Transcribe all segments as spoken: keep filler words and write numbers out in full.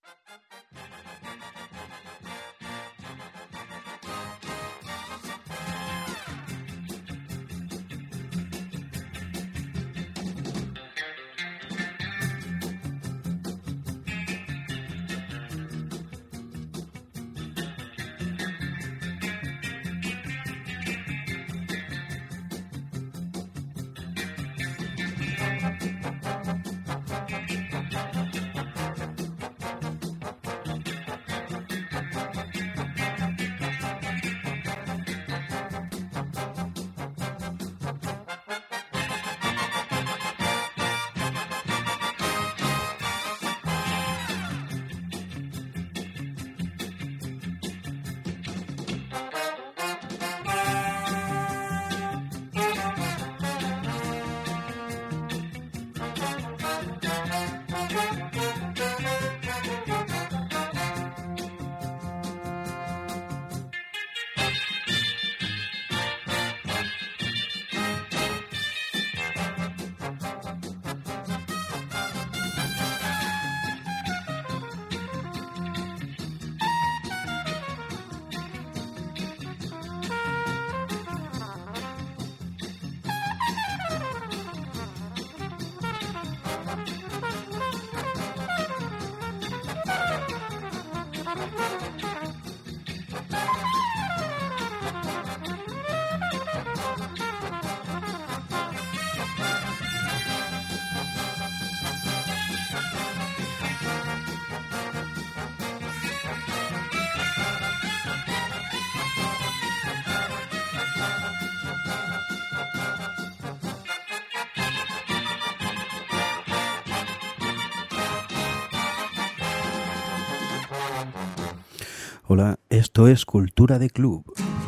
Hola, esto es Cultura de Club.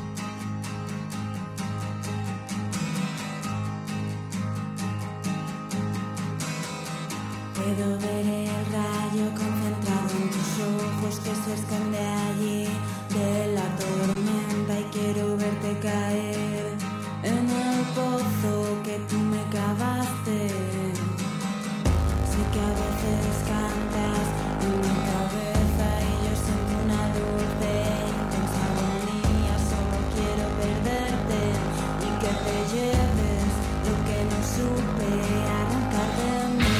Puedo ver el rayo concentrado en tus ojos que se esconde allí de la tormenta y quiero verte caer en el pozo que tú me cavaste. Sé que a veces cantas en mi cabeza y yo siento una dulce e intensa agonía. Solo quiero perderte y que te lleves lo que no supe arrancar de mí.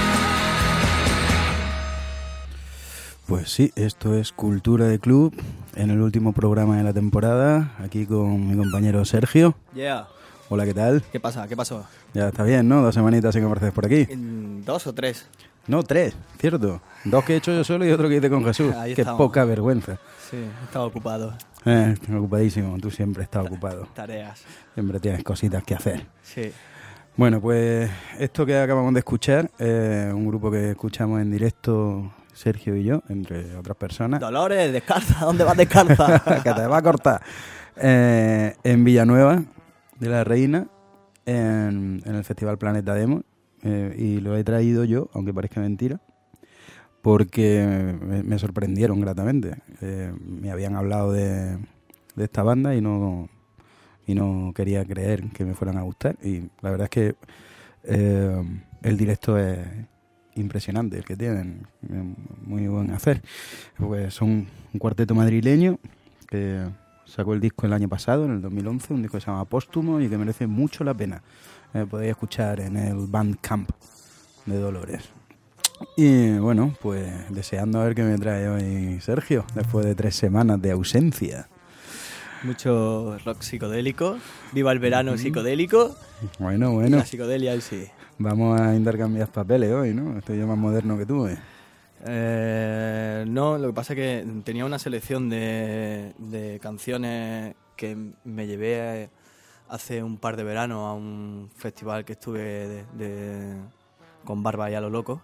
Pues sí, esto es Cultura de Club en el último programa de la temporada, aquí con mi compañero Sergio. Yeah. Hola, ¿qué tal? ¿Qué pasa? ¿Qué pasó? Ya está bien, ¿no? Dos semanitas sin aparecer por aquí. ¿En ¿Dos o tres? No, tres, cierto. Dos que he hecho yo solo y otro que hice con Jesús. Ahí Qué estamos. poca vergüenza. Sí, estaba ocupado. Eh, ocupadísimo, tú siempre estás ocupado. Tareas. Siempre tienes cositas que hacer. Sí. Bueno, pues esto que acabamos de escuchar es un grupo que escuchamos en directo Sergio y yo, entre otras personas. Dolores, descalza, ¿dónde vas descalza? Que te va a cortar. Eh, en Villanueva de la Reina, en, en el Festival Planeta Demo, eh, y lo he traído yo, aunque parezca mentira, porque me, me sorprendieron gratamente. Eh, me habían hablado de, de esta banda y no, y no quería creer que me fueran a gustar, y la verdad es que eh, el directo es impresionante, el que tienen, muy buen hacer. Pues son un cuarteto madrileño que sacó el disco el año pasado, en el dos mil once, un disco que se llama Póstumo y que merece mucho la pena. Eh, podéis escuchar en el Bandcamp de Dolores. Y bueno, pues deseando a ver qué me trae hoy Sergio, después de tres semanas de ausencia. Mucho rock psicodélico. Viva el verano mm. psicodélico. Bueno, bueno. La psicodelia hoy sí. Vamos a intercambiar papeles hoy, ¿no? Estoy yo más moderno que tú, ¿eh? Eh, no, lo que pasa es que tenía una selección de, de canciones que me llevé hace un par de veranos a un festival que estuve de, de, con barba y a lo loco.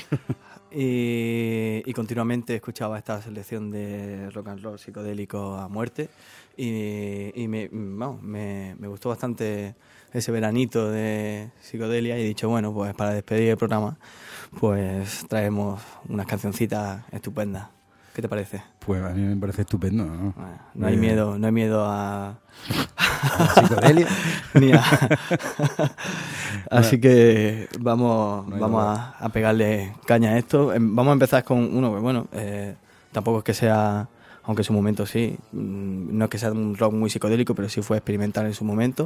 y, y continuamente escuchaba esta selección de rock and roll psicodélico a muerte y, y me, vamos, me, me gustó bastante ese veranito de psicodelia y he dicho, bueno, pues para despedir el programa pues traemos unas cancioncitas estupendas. ¿Qué te parece? Pues a mí me parece estupendo, ¿no? Bueno, no hay miedo, no hay miedo a... ¿A la psicodelia? Ni a... Así que vamos, no vamos a, a pegarle caña a esto. Vamos a empezar con uno que, bueno, eh, tampoco es que sea, aunque en su momento sí, no es que sea un rock muy psicodélico, pero sí fue experimental en su momento.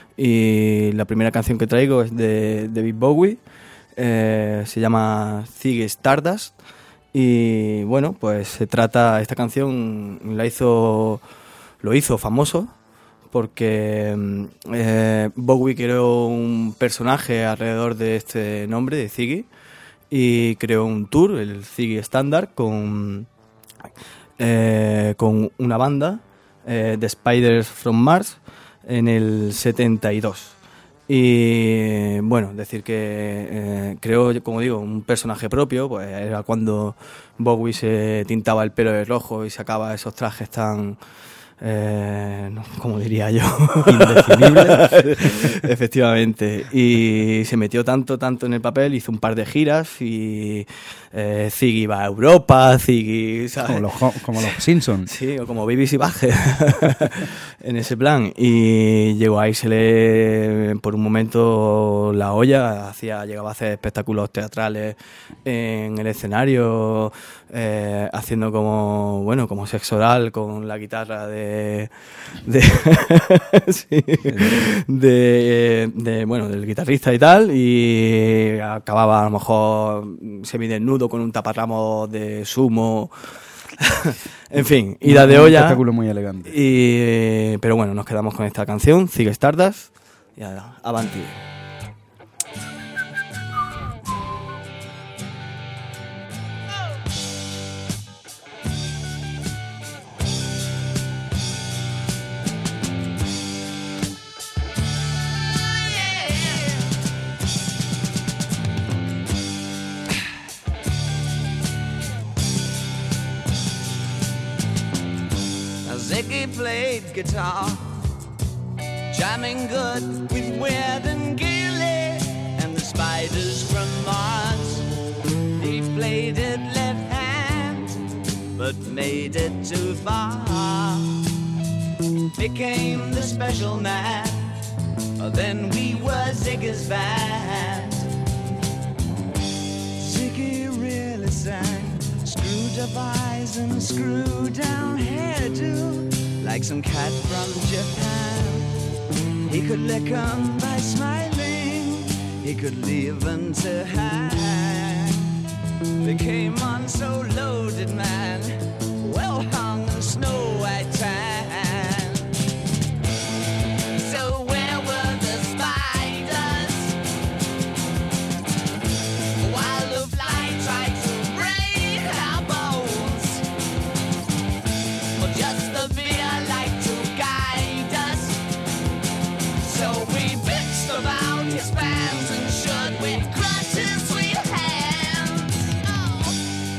Y la primera canción que traigo es de David Bowie, eh, se llama Ziggy Stardust. Y bueno, pues se trata, esta canción la hizo, lo hizo famoso porque eh, Bowie creó un personaje alrededor de este nombre, de Ziggy, y creó un tour, el Ziggy Stardust, con, eh, con una banda, eh, The Spiders from Mars, en el setenta y dos. Y bueno, decir que eh, creó, como digo, un personaje propio, pues era cuando Bowie se tintaba el pelo de rojo y sacaba esos trajes tan, eh, como diría yo, indefinibles. Efectivamente. Y se metió tanto, tanto en el papel, hizo un par de giras y eh, Ziggy iba a Europa, Ziggy, ¿sabes? Como los, como los Simpsons. Sí, o como B B C Baje, en ese plan. Y llegó a irsele por un momento la olla, hacía, llegaba a hacer espectáculos teatrales en el escenario, eh, haciendo como, bueno, como sexo oral con la guitarra de, de, sí, de, de, bueno, del guitarrista y tal, y acababa a lo mejor semidesnudo con un taparramos de sumo. En fin, ida de olla. Un espectáculo muy elegante. Y, pero bueno, nos quedamos con esta canción, Ziggy Stardust, y ahora, avanti. Ziggy played guitar, jamming good with Weird and Gilly and the Spiders from Mars. He played it left hand, but made it too far. Became the special man, then we were Ziggy's band. Ziggy really sang, screwed up eyes and screwed down hairdo, like some cat from Japan. He could lick 'em by smiling, he could leave 'em to hang. They came on so loaded, man, well hung and snow or just the beer light to guide us. So we bitched about his pants and shirt with crutches we hands. Oh.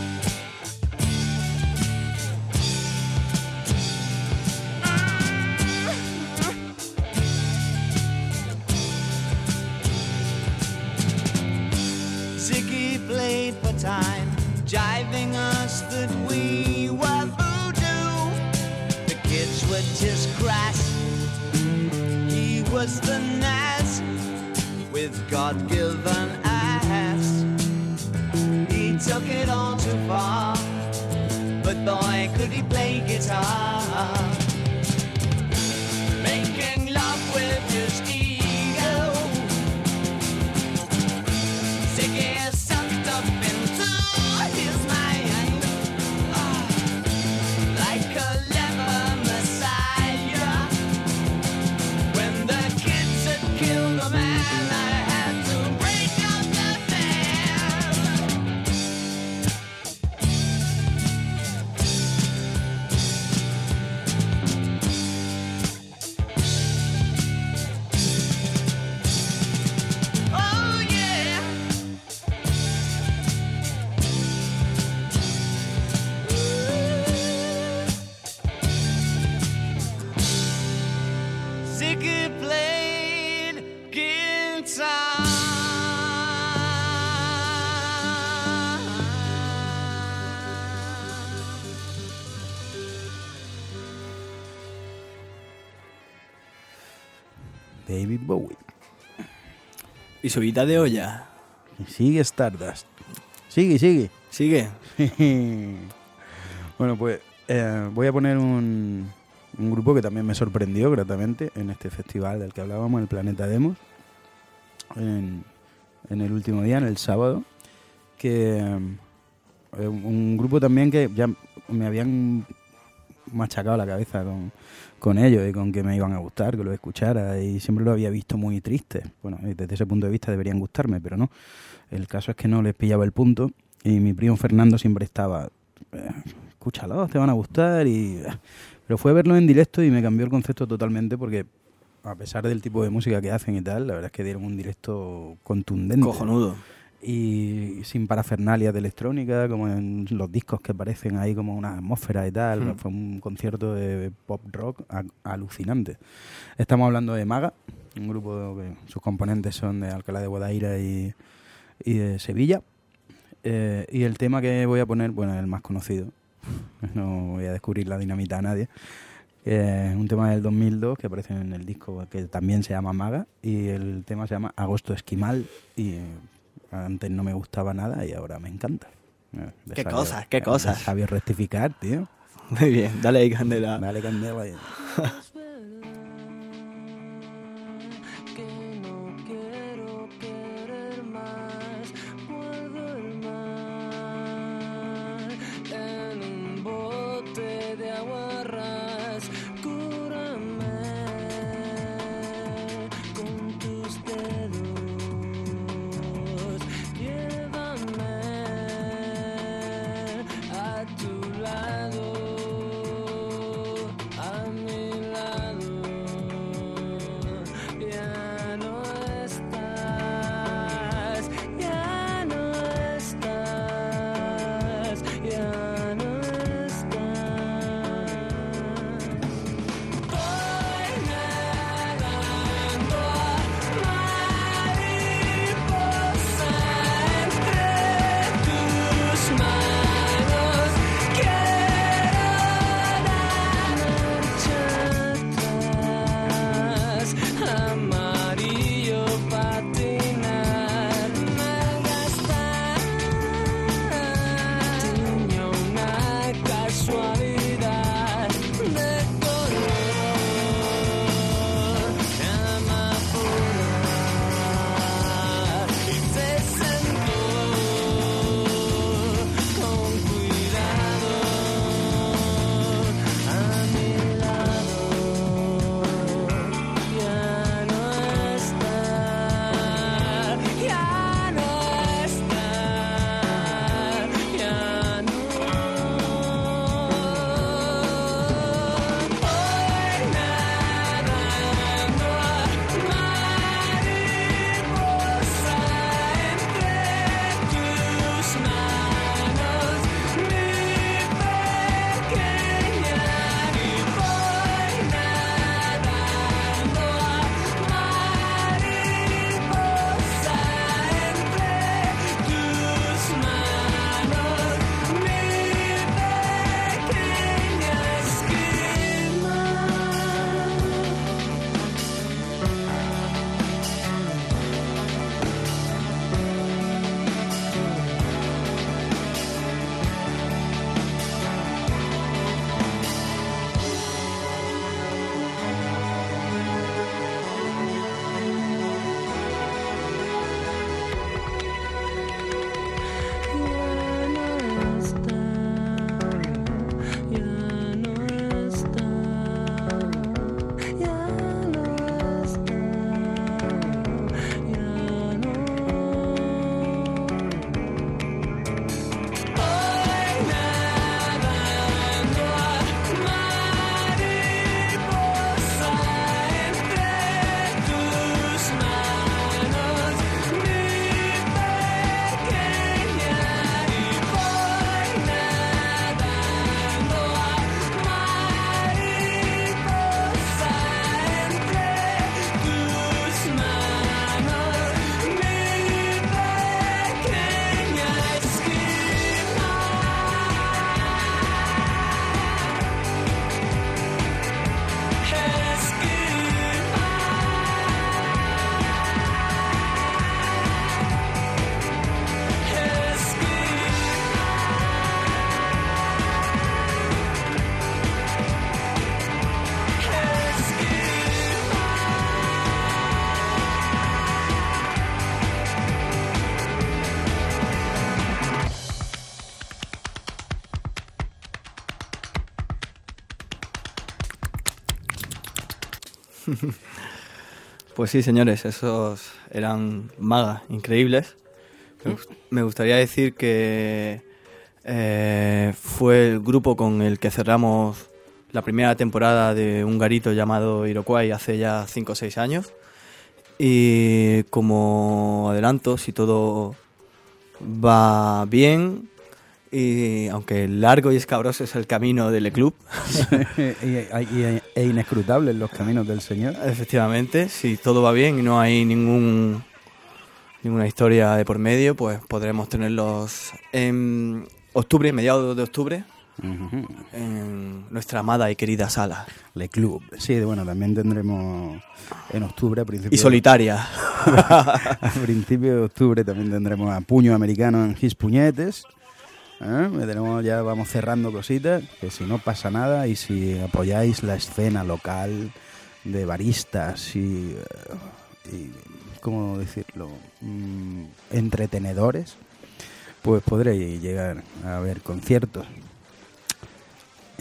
Ziggy played for time, jiving us that we were voodoo. The kids were just crass, he was the Nas with God-given ass. He took it all too far, but boy could he play guitar. Making love with his ego, Ziggy sucked up into his mind, ah, like a leper messiah. When the kids had killed a man, I had to break up the band. Oh yeah. Ziggy played guitar. David Bowie. Y subida de olla. Sigue Stardust. Sigue, sigue. Sigue. Bueno, pues eh, voy a poner un, un grupo que también me sorprendió gratamente en este festival del que hablábamos, el Planeta Demos, en, en el último día, en el sábado, que eh, un grupo también que ya me habían machacado la cabeza con, con ellos y con que me iban a gustar, que los escuchara, y siempre lo había visto muy triste. Bueno, desde ese punto de vista deberían gustarme, pero no. El caso es que no les pillaba el punto y mi primo Fernando siempre estaba, eh, escúchalos, te van a gustar, y eh. pero fue a verlo en directo y me cambió el concepto totalmente, porque a pesar del tipo de música que hacen y tal, la verdad es que dieron un directo contundente. Cojonudo. Y sin parafernalia de electrónica, como en los discos que parecen ahí como una atmósfera y tal. Mm. Fue un concierto de pop rock a- alucinante. Estamos hablando de Maga, un grupo que sus componentes son de Alcalá de Guadaira y, y de Sevilla. Eh, y el tema que voy a poner, bueno, es el más conocido. No voy a descubrir la dinamita a nadie. Es un tema del dos mil dos que aparece en el disco que también se llama Maga, y el tema se llama Agosto Esquimal, y antes no me gustaba nada y ahora me encanta. De Qué sabio, cosas, qué cosas. Sabio rectificar, tío. Muy bien, dale ahí candela. Dale candela ahí. Que no quiero querer más, guardo el mar en un bote de agua ras, cúrame con tus dedos, llévame a tu lado, a mi lado. Pues sí, señores, esos eran Maga, increíbles. Me, gust- me gustaría decir que eh, fue el grupo con el que cerramos la primera temporada de un garito llamado Iroquois hace ya cinco o seis años. Y como adelanto, si todo va bien, y aunque largo y escabroso es el camino del club, y, y- e inescrutables los caminos del Señor. efectivamente, si todo va bien y no hay ningún ninguna historia de por medio, pues podremos tenerlos en octubre, mediados de octubre, Ujú. en nuestra amada y querida sala. Le Club. Sí, bueno, también tendremos en octubre, a principio, Y solitaria. a principio de octubre también tendremos a Puño Americano en His Puñetes. ¿Eh? Tenemos, ya vamos cerrando cositas, que si no pasa nada y si apoyáis la escena local de baristas y, eh, y ¿cómo decirlo? Mm, entretenedores, pues podréis llegar a ver conciertos. Y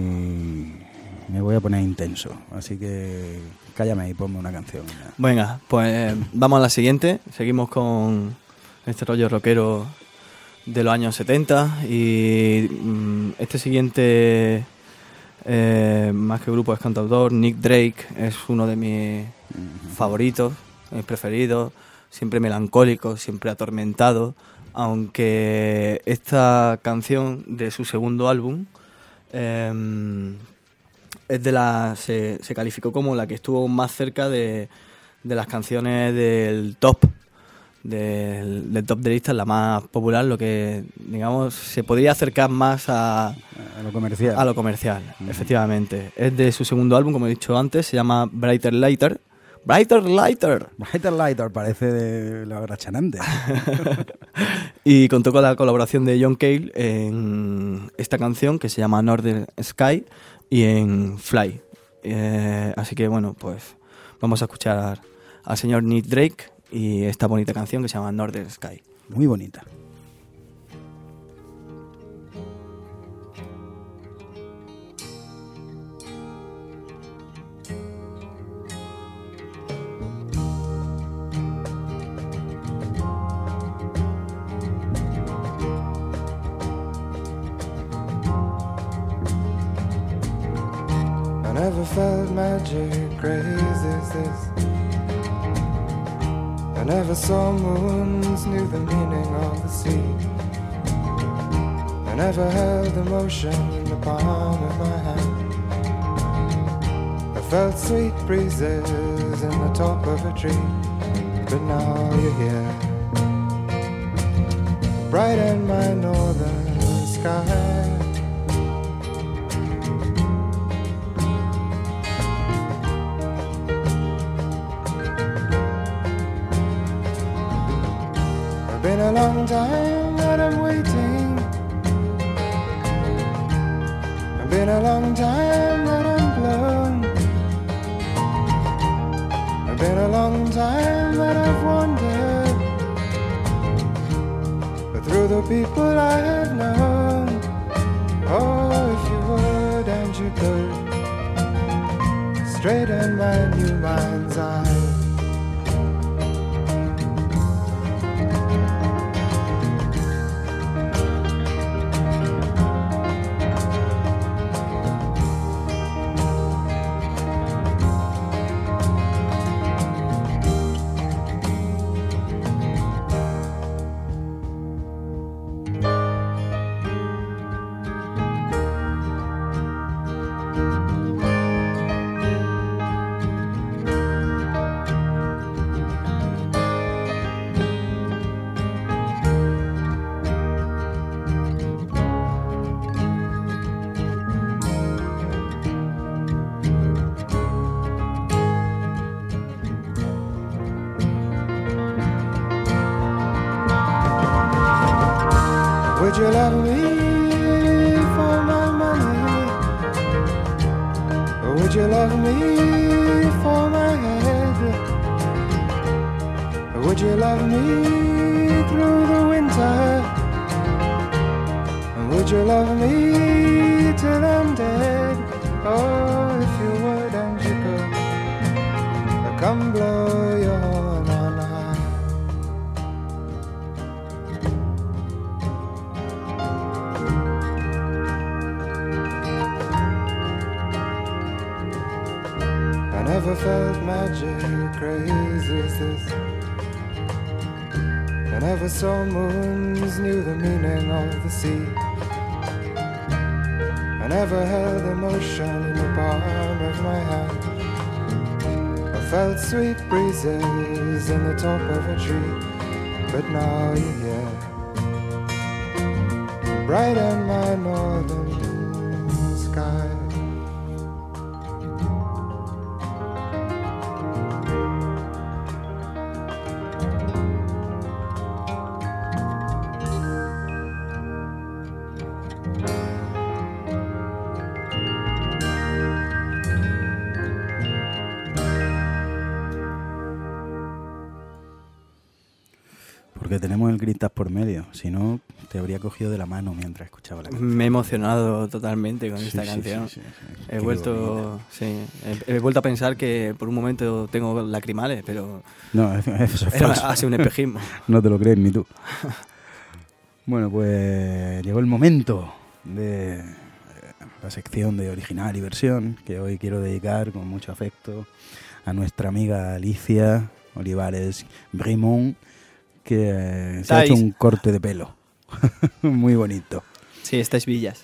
me voy a poner intenso, así que cállame y ponme una canción. Venga, pues vamos a la siguiente. Seguimos con este rollo rockero de los años setenta y mm, este siguiente, eh, más que grupo, es cantautor. Nick Drake es uno de mis favoritos, mis preferidos, siempre melancólico, siempre atormentado, aunque esta canción de su segundo álbum eh, es de la se, se calificó como la que estuvo más cerca de, de las canciones del top del, del top de listas, la más popular, lo que digamos se podría acercar más a, A lo comercial. a lo comercial, Ujú. efectivamente. Es de su segundo álbum, como he dicho antes, se llama Brighter Lighter. Brighter Lighter. Brighter Lighter parece de la hora chanante. Y contó con la colaboración de John Cale en esta canción que se llama Northern Sky y en Fly. Eh, así que bueno, pues vamos a escuchar al señor Nick Drake y esta bonita canción que se llama Northern Sky. Muy bonita. I never felt magic crazy as this. I never saw moons, knew the meaning of the sea. I never held emotion in the palm of my hand. I felt sweet breezes in the top of a tree, but now you're here, bright in my northern sky. Been a long time that I'm waiting. Been a long time that I'm blown. Been a long time that I've wandered, but through the people I have known. Oh, if you would and you could straighten my new mind's eye. Would you love me for my money? Or would you love me for my head? Or would you love me through the winter? And would you love me till I'm dead? Oh, if you would and you could never felt magic crazy as this. I never saw moons, knew the meaning of the sea. I never held emotion in the palm of my hand. I felt sweet breezes in the top of a tree. But now you're here, bright in my northern sky. Porque tenemos el Gristas por medio, si no te habría cogido de la mano mientras escuchaba la canción. Me he emocionado totalmente con Sí, esta sí, canción. sí, sí, sí. He Qué vuelto, bonita. sí, he, he vuelto a pensar que por un momento tengo lacrimales, pero No, eso es era, falso. ha sido un espejismo. No te lo crees ni tú. Bueno, pues llegó el momento de la sección de original y versión, que hoy quiero dedicar con mucho afecto a nuestra amiga Alicia Olivares Brimont, que eh, se ha hecho Estáis- un corte de pelo muy bonito. Sí, estáis villas.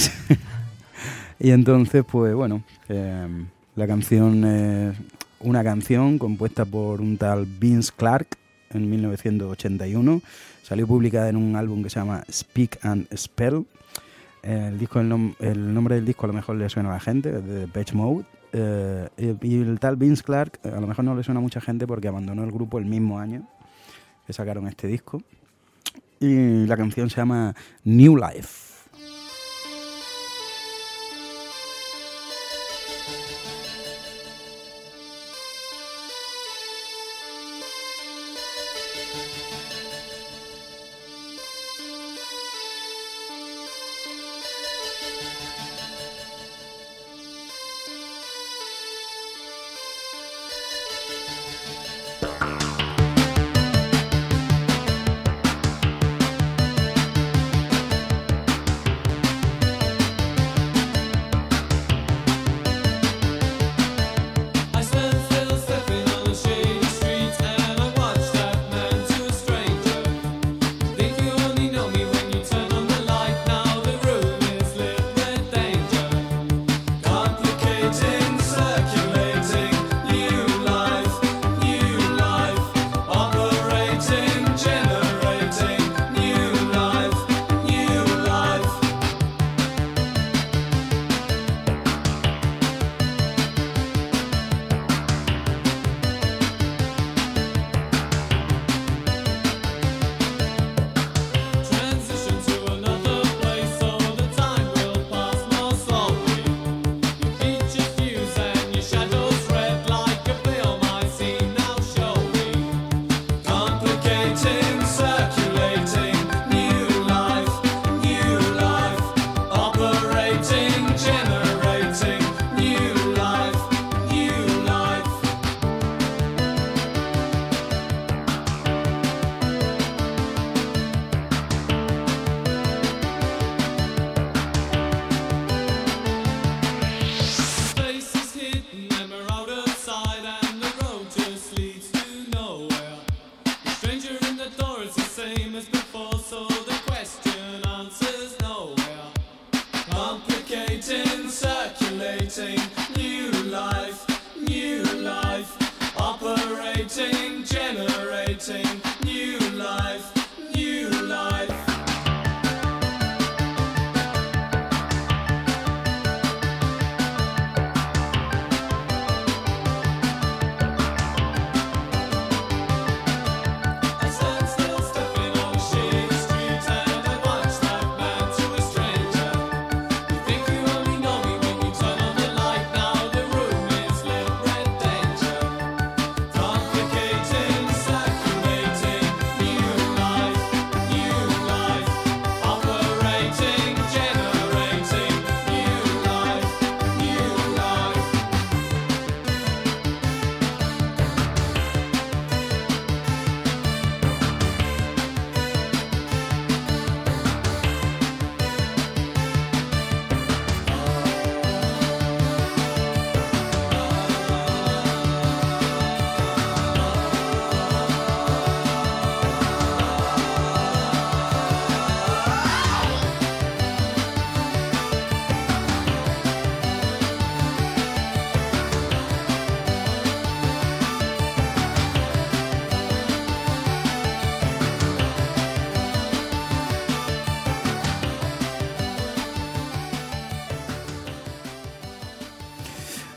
Y entonces, pues bueno, eh, la canción es una canción compuesta por un tal Vince Clarke en mil novecientos ochenta y uno. Salió publicada en un álbum que se llama Speak and Spell. El, disco, el, nom- el nombre del disco a lo mejor le suena a la gente, es de Depeche Mode. Eh, y, y el tal Vince Clarke a lo mejor no le suena a mucha gente porque abandonó el grupo el mismo año que sacaron este disco. Y la canción se llama New Life. New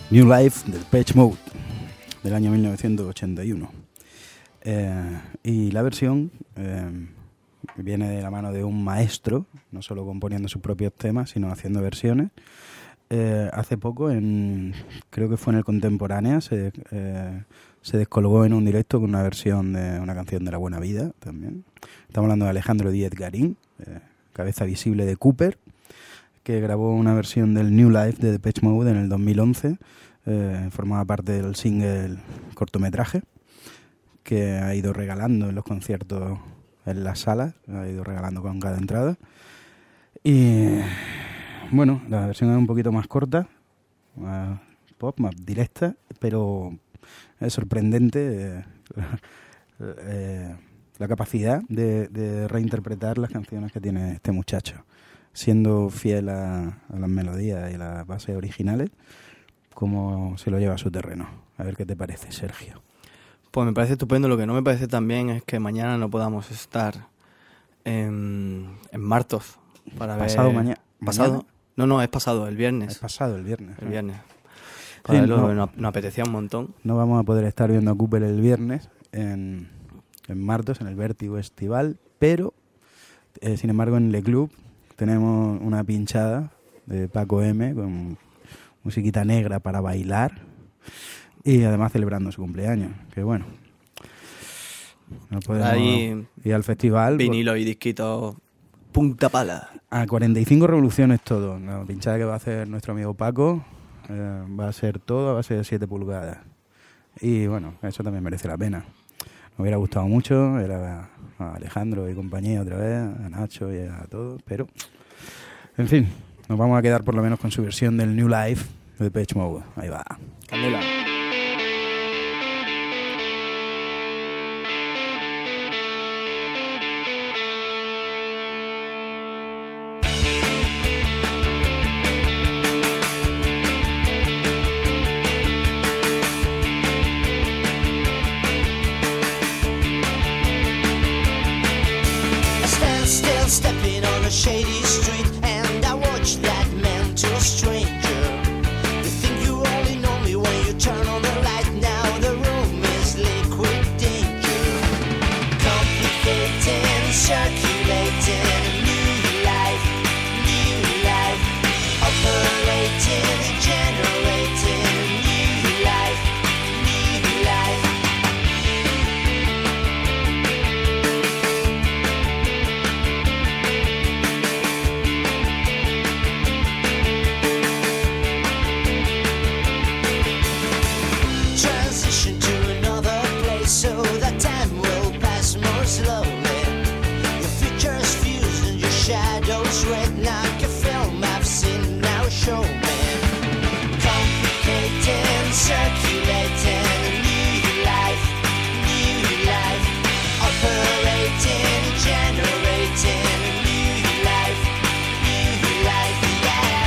New Life del Depeche Mode del año mil novecientos ochenta y uno. Eh, y la versión eh, viene de la mano de un maestro, no solo componiendo sus propios temas, sino haciendo versiones. Eh, hace poco, en, creo que fue en el Contemporánea, se, eh, se descolgó en un directo con una versión de una canción de La Buena Vida también. Estamos hablando de Alejandro Díez Garín, eh, cabeza visible de Cooper, que grabó una versión del New Life de Depeche Mode en el dos mil once. Eh, formaba parte del single cortometraje que ha ido regalando en los conciertos en las salas, ha ido regalando con cada entrada. Y bueno, la versión es un poquito más corta, más pop, más directa, pero es sorprendente eh, eh, la capacidad de, de reinterpretar las canciones que tiene este muchacho, siendo fiel a, a las melodías y las bases originales, como se lo lleva a su terreno. A ver qué te parece, Sergio. Pues me parece estupendo. Lo que no me parece también es que mañana no podamos estar en, en Martos para ¿Pasado ver... mañana? ¿Pasado? ¿Mañana? No, no, es pasado, el viernes. Es pasado el viernes. El ¿eh? viernes. Sí, Para verlo, no. nos, nos apetecía un montón. No vamos a poder estar viendo a Cooper el viernes en, en Martos, en el Vértigo Estival, pero, eh, sin embargo, en Le Club tenemos una pinchada de Paco M con musiquita negra para bailar y además celebrando su cumpleaños, que bueno, no podemos Ahí, ir al festival. vinilo y disquitos punta pala. A cuarenta y cinco revoluciones todo. La pinchada que va a hacer nuestro amigo Paco eh, va a ser todo, va a ser siete pulgadas. Y bueno, eso también merece la pena. Me hubiera gustado mucho ver a, a Alejandro y compañía otra vez, a Nacho y a todos, pero en fin, nos vamos a quedar por lo menos con su versión del New Life de Depeche Mode. Ahí va. Candela. I stand still stepping on a shady street and I watch that man to a stranger. You think you only know me when you turn on the light. Now the room is liquid danger. Complicating, circulating, new life, new life. Operating, generating, new life, new life. Transition to another place so that time will pass more slowly. Your future's fused and your shadows red like a film I've seen now. Show me. Complicating, circulating, new life, new life. Operating, generating, new life, new life, yeah.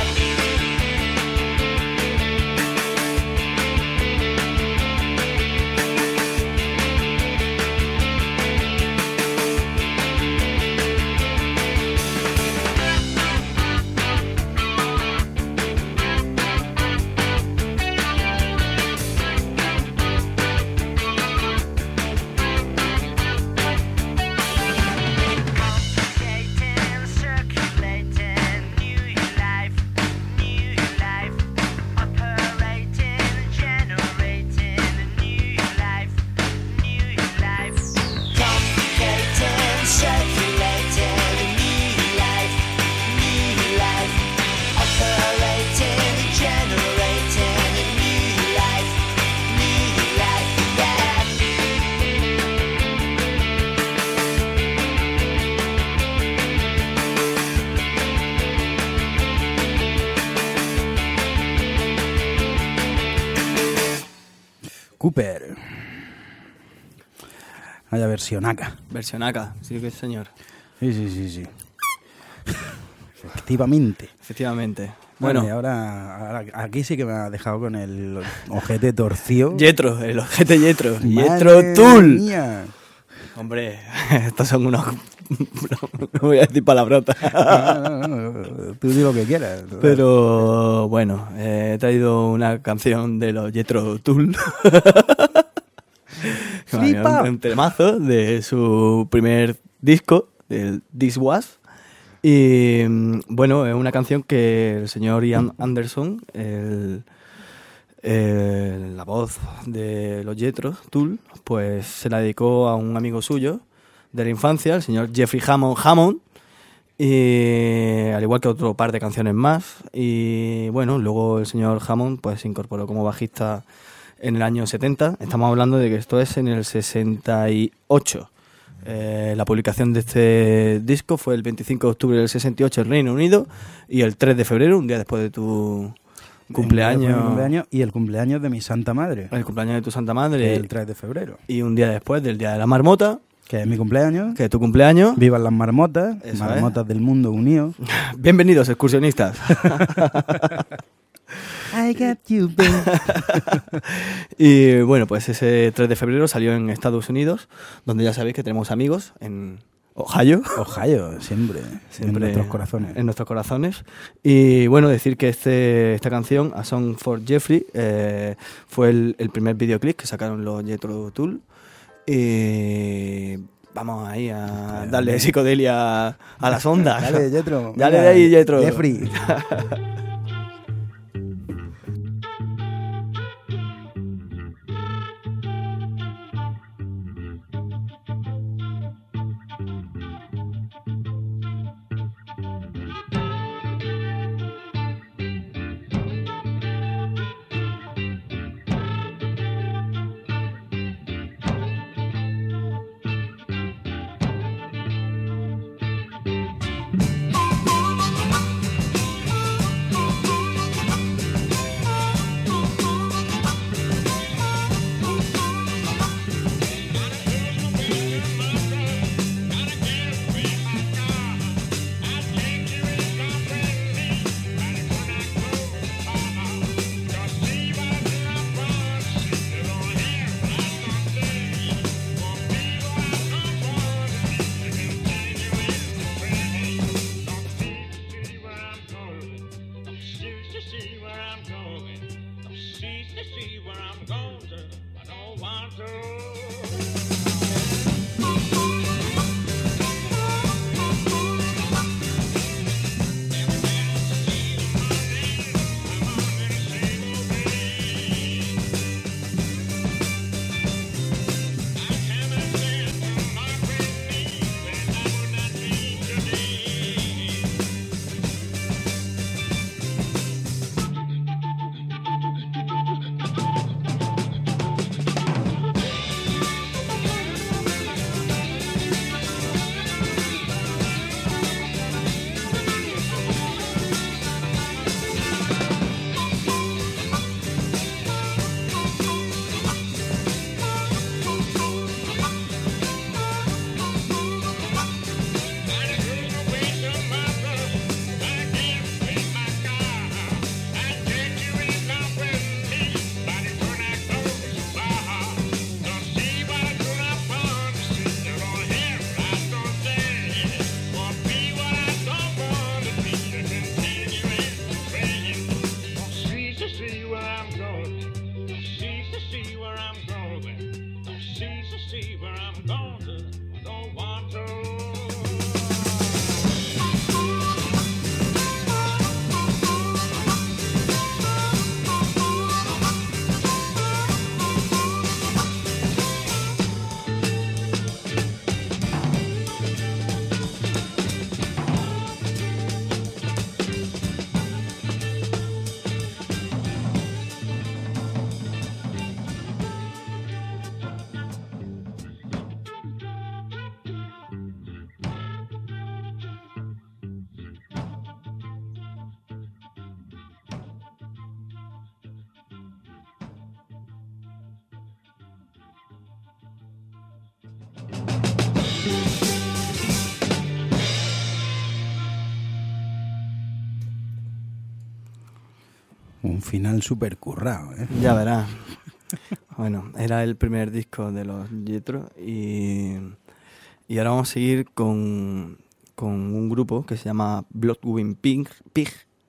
Complicating, circulating, new life, new life. Operating, generating, new life, new life. Complicating, circulating, new life, new life. Operating, generating, new life, new life, yeah. Cooper. Vaya versionaca. Versionaca, sí que señor. Sí, sí, sí, sí. Efectivamente. Efectivamente. Bueno, Bueno, y ahora, ahora aquí sí que me ha dejado con el ojete torcido. Yetro, el ojete Yetro. Madre Yetro Tull. mía. Hombre, estos son unos no voy a decir palabrotas. No, no, no, tú di lo que quieras. Pero bueno, eh, he traído una canción de los Jethro Tull. Flipa. Un, un temazo de su primer disco, del This Was. Y bueno, es una canción que el señor Ian Anderson, el, el, la voz de los Jethro Tull, pues se la dedicó a un amigo suyo de la infancia, el señor Jeffrey Hammond Hammond, y al igual que otro par de canciones más. Y bueno, luego el señor Hammond pues se incorporó como bajista en el año setenta. Estamos hablando de que esto es en el sesenta y ocho. Eh, la publicación de este disco fue el veinticinco de octubre del sesenta y ocho en Reino Unido, y el tres de febrero, un día después de tu cumpleaños, Mi cumpleaños y el cumpleaños de mi santa madre, el cumpleaños de tu santa que madre, es el tres de febrero, y un día después del Día de la Marmota, que es mi cumpleaños. que es tu cumpleaños. Vivan las marmotas, Eso marmotas del mundo unidos. Bienvenidos, excursionistas. I got you, babe. Y bueno, pues ese tres de febrero salió en Estados Unidos, donde ya sabéis que tenemos amigos en Ohio. Ohio, siempre, Siempre en nuestros corazones. En nuestros corazones. Y bueno, decir que este, esta canción, A Song for Jeffrey, eh, fue el, el primer videoclip que sacaron los Jethro Tull. Y vamos ahí a darle psicodelia a las ondas. Dale, Jethro. Dale venga, de ahí, Jethro. Jeffrey. Un final súper currado, ¿eh? Ya verás. Bueno, era el primer disco de los Jethro y, Y ahora vamos a seguir con, con un grupo que se llama Bloodwind Pig. Pig.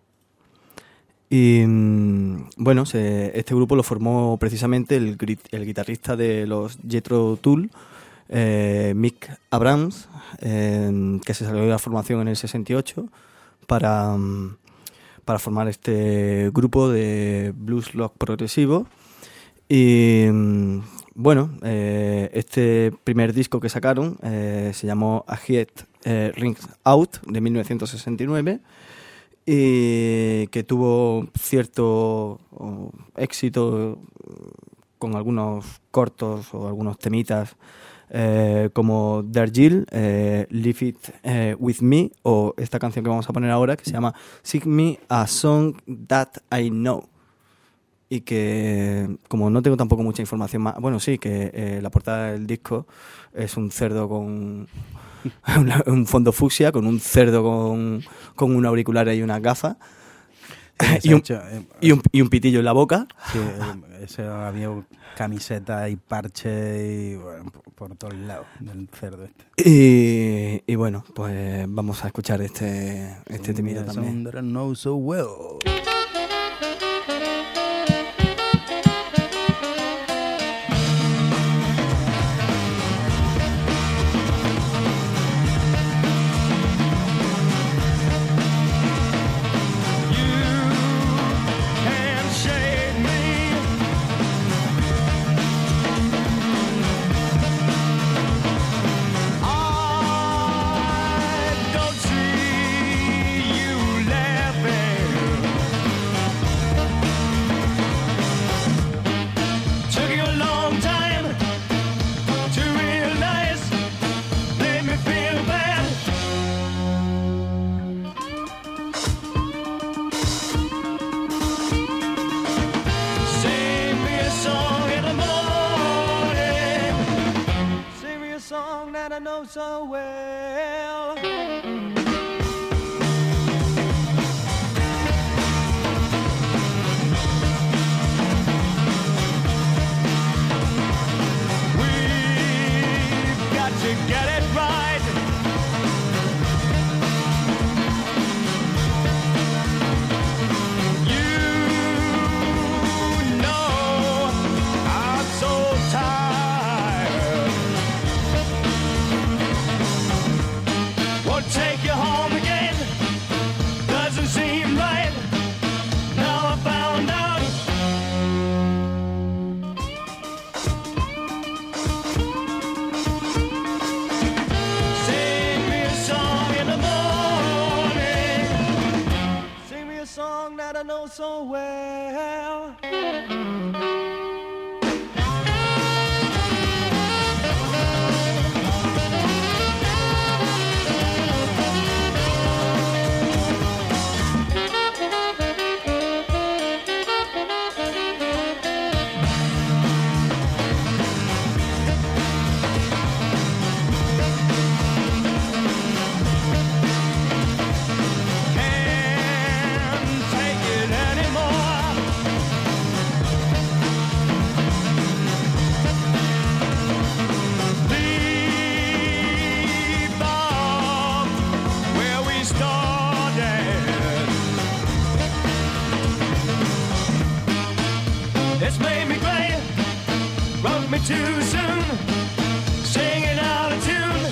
Y bueno, se, este grupo lo formó precisamente el, el guitarrista de los Jethro Tull, eh, Mick Abrams, eh, que se salió de la formación en el sesenta y ocho para, para formar este grupo de blues rock progresivo. Y bueno, eh, este primer disco que sacaron eh, se llamó A Head eh, Rings Out, de mil novecientos sesenta y nueve, y que tuvo cierto oh, éxito con algunos cortos o algunos temitas eh, como Dargil, eh, Leave It eh, With Me, o esta canción que vamos a poner ahora que se llama Sing Me a Song That I Know. Y que, como no tengo tampoco mucha información más, bueno, sí, que eh, la portada del disco es un cerdo con una, un fondo fucsia, con un cerdo con, con un auricular y unas gafas, Sí, y, un, hecho, eh, y, un, y un pitillo en la boca. Sí, eh, ese había camiseta y parche y bueno, por, por todos lados del cerdo este. Y, y bueno, pues vamos a escuchar este, este temita también. That I know so well. So well. We've got to get it right. You know I'm so tired. Won't take you home again. Doesn't seem right. Now I found out. Sing me a song in the morning. Sing me a song that I know so well. It's made me great, wrote me too soon, singing out of tune.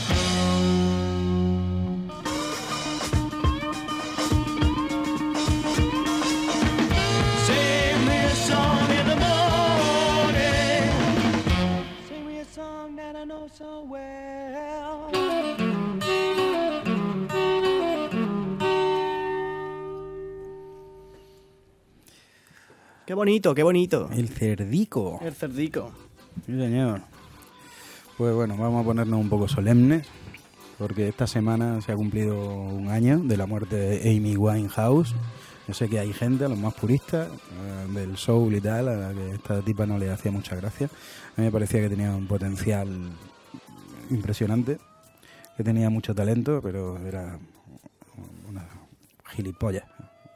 Sing me a song in the morning, sing me a song that I know so well. Qué bonito, qué bonito. El cerdico. El cerdico. Sí, señor. Pues bueno, vamos a ponernos un poco solemnes, porque esta semana se ha cumplido un año de la muerte de Amy Winehouse. Yo sé que hay gente, a los más puristas, eh, del soul y tal, a la que esta tipa no le hacía mucha gracia. A mí me parecía que tenía un potencial impresionante, que tenía mucho talento, pero era una gilipollas.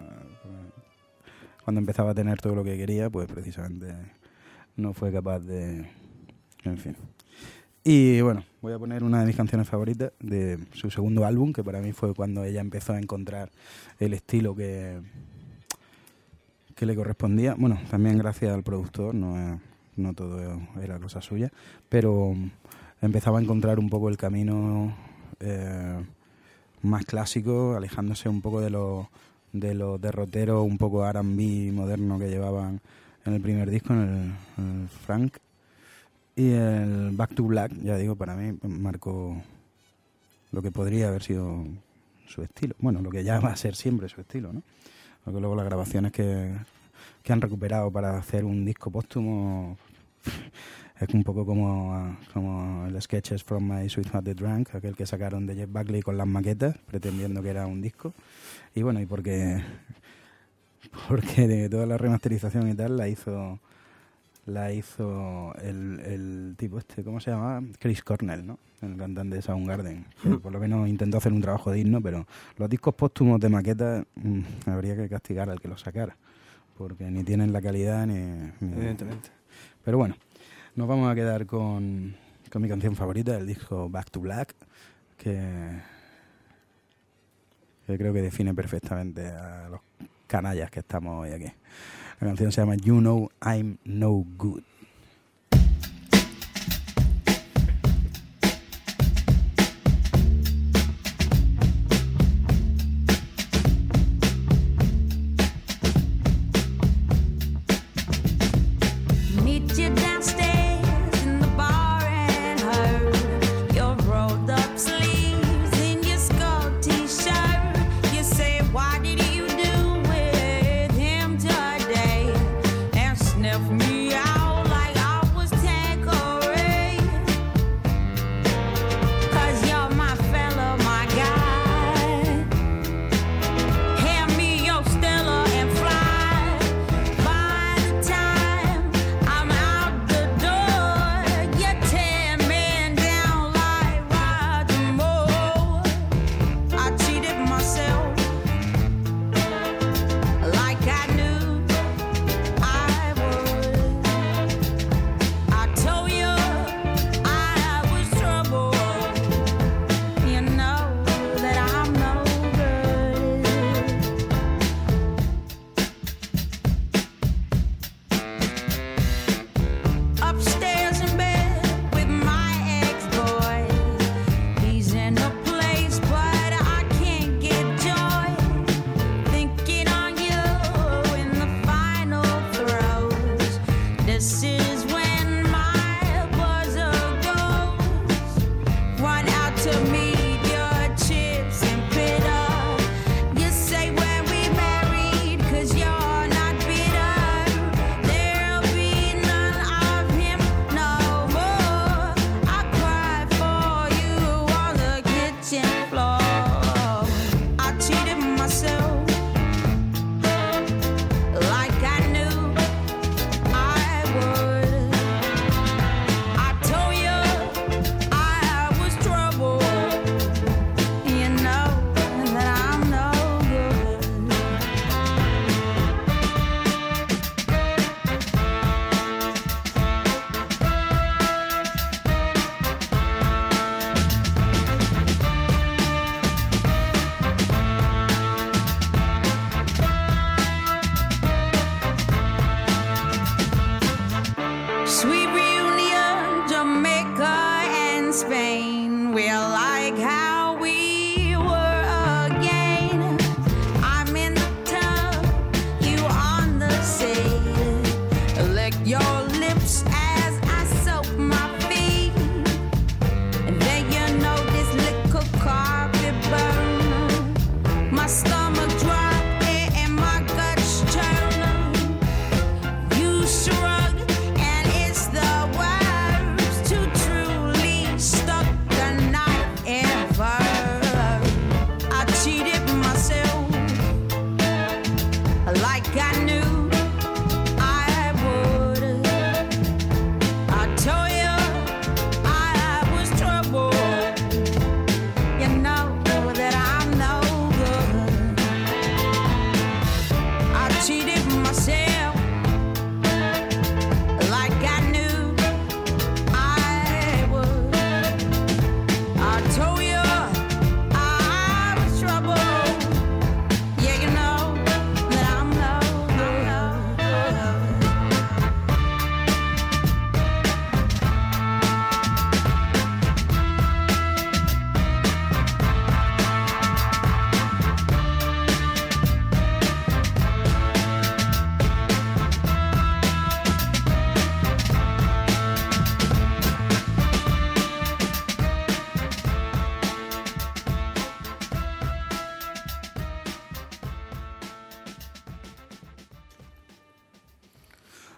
Cuando empezaba a tener todo lo que quería, pues precisamente no fue capaz de... En fin. Y bueno, voy a poner una de mis canciones favoritas de su segundo álbum, que para mí fue cuando ella empezó a encontrar el estilo que, que le correspondía. Bueno, también gracias al productor, no, no todo era cosa suya, pero empezaba a encontrar un poco el camino eh, más clásico, alejándose un poco de los de los derroteros un poco R and B moderno que llevaban en el primer disco, en el, en el Frank. Y el Back to Black, ya digo, para mí marcó lo que podría haber sido su estilo. Bueno, lo que ya va a ser siempre su estilo, ¿no? Porque luego las grabaciones que, que han recuperado para hacer un disco póstumo es un poco como, como el Sketches from My Sweetheart Drunk, aquel que sacaron de Jeff Buckley con las maquetas, pretendiendo que era un disco. Y bueno, y porque, porque de toda la remasterización y tal la hizo... La hizo el, el tipo este, ¿cómo se llama? Chris Cornell, ¿no? El cantante de Soundgarden. Que por lo menos intentó hacer un trabajo digno, pero los discos póstumos de maqueta mmm, habría que castigar al que los sacara. Porque ni tienen la calidad ni, ni... Evidentemente. Pero bueno, nos vamos a quedar con, con mi canción favorita del disco Back to Black, que, que creo que define perfectamente a los canallas que estamos hoy aquí. La canción se llama You Know I'm No Good. Meet you downstairs in the bar and her. Your rolled up sleeves in your skull t-shirt. You say, why did you do with him today? And sniff me out like I was Tanqueray. 'Cause you're my fella, my guy. Hand me your Stella and fly. By the time I'm out the door, you tear me down like Roger Moore. I cheated myself like I knew I would. I told you I was trouble. You know that I'm no good. Upstairs in bed with my ex-boy. He's in a place, but I can't get joy. Thinking on you in the final throes. This is when my buzzer goes. Run out to meet your chips and pit up. You say when we married, 'cause you're not bitter. There'll be none of him no more. I cried for you on the kitchen floor. I cheated myself like I knew I would.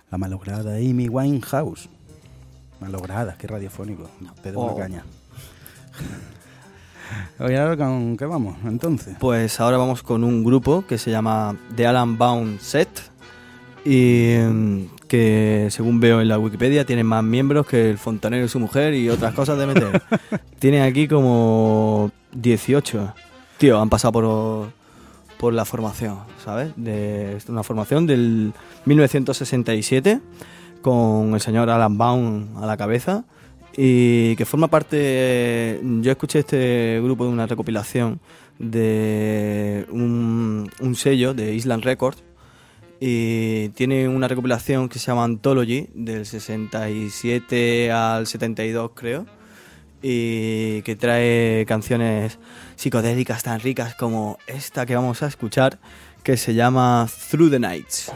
la malograda Amy Winehouse. Malograda, qué radiofónico. Pedro Oh. Macaña. Oye, ahora con qué vamos, entonces. Pues ahora vamos con un grupo que se llama The Alan Bound Set y mm, que según veo en la Wikipedia tiene más miembros que el fontanero y su mujer y otras cosas de meter. Tienen aquí como dieciocho. Tío, han pasado por, por la formación, ¿sabes? De es una formación del mil novecientos sesenta y siete con el señor Alan Bound a la cabeza. Y que forma parte, yo escuché este grupo de una recopilación de un, un sello de Island Records y tiene una recopilación que se llama Anthology del sesenta y siete al setenta y dos creo, y que trae canciones psicodélicas tan ricas como esta que vamos a escuchar, que se llama Through the Nights.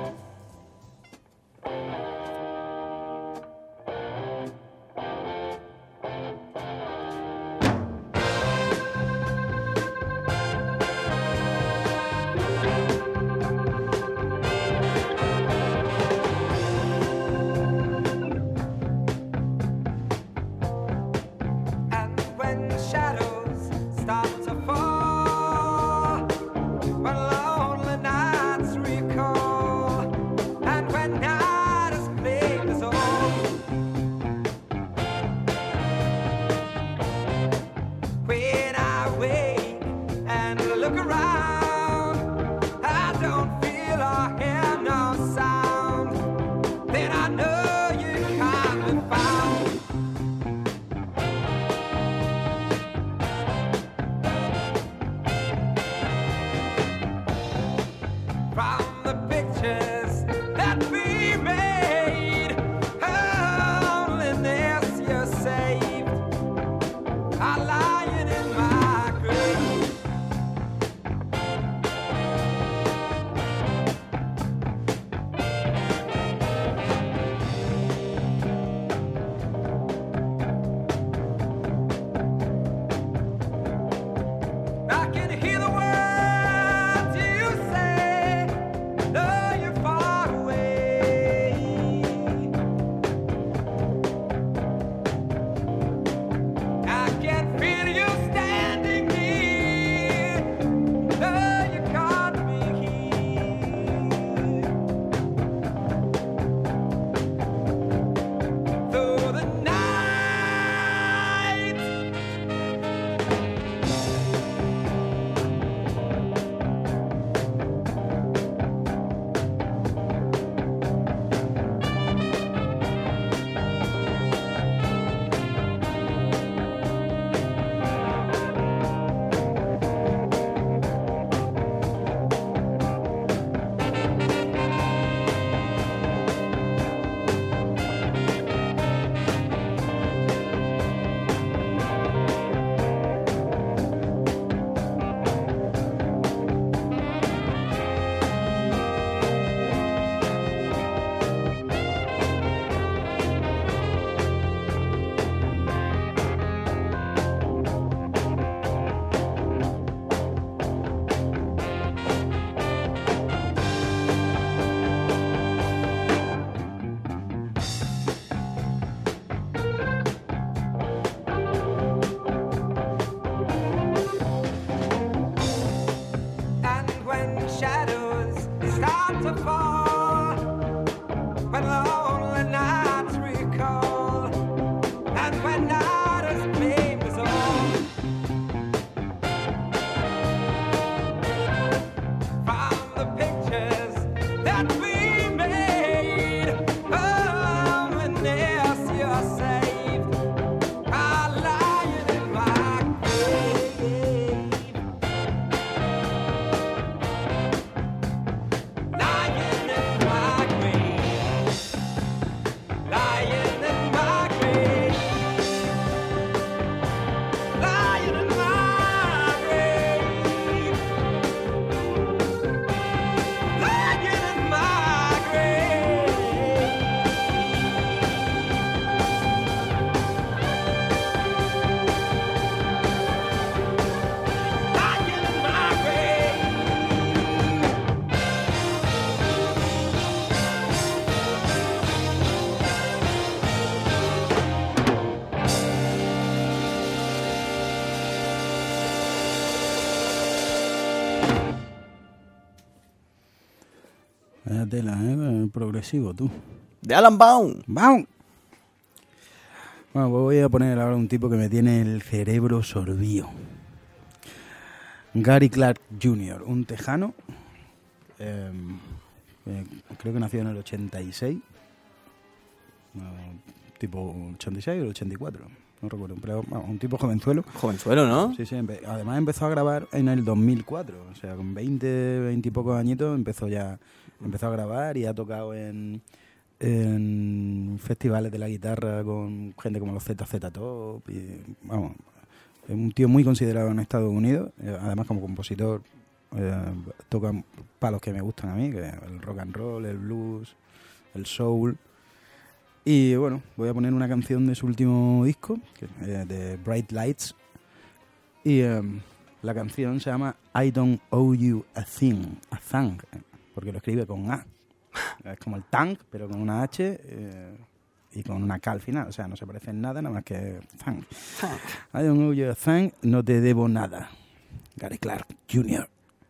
And when the shadows start to fall, when lonely nights recall. tela, ¿eh? Progresivo, tú. De Alan Baum. ¡Vamos! Bueno, pues voy a poner ahora un tipo que me tiene el cerebro sorbido. Gary Clark junior, un tejano. Eh, eh, creo que nació en el ochenta y seis. No, tipo ochenta y seis o el ochenta y cuatro. No recuerdo, pero bueno, un tipo jovenzuelo. Jovenzuelo, ¿no? Sí, sí. empe- Además empezó a grabar en el dos mil cuatro. O sea, con veinte, veinte y pocos añitos empezó ya empezó a grabar y ha tocado en, en festivales de la guitarra con gente como los Z Z Top. Y, vamos, es un tío muy considerado en Estados Unidos. Eh, además, como compositor, eh, toca palos que me gustan a mí, que es el rock and roll, el blues, el soul. Y bueno, voy a poner una canción de su último disco, que, eh, de Bright Lights. Y eh, la canción se llama I Don't Owe You a Thing, a Thing, porque lo escribe con A. Es como el tank, pero con una H eh, y con una K al final. O sea, no se parece en nada, nada más que Thing. I Don't Owe You a Thing, no te debo nada. Gary Clark junior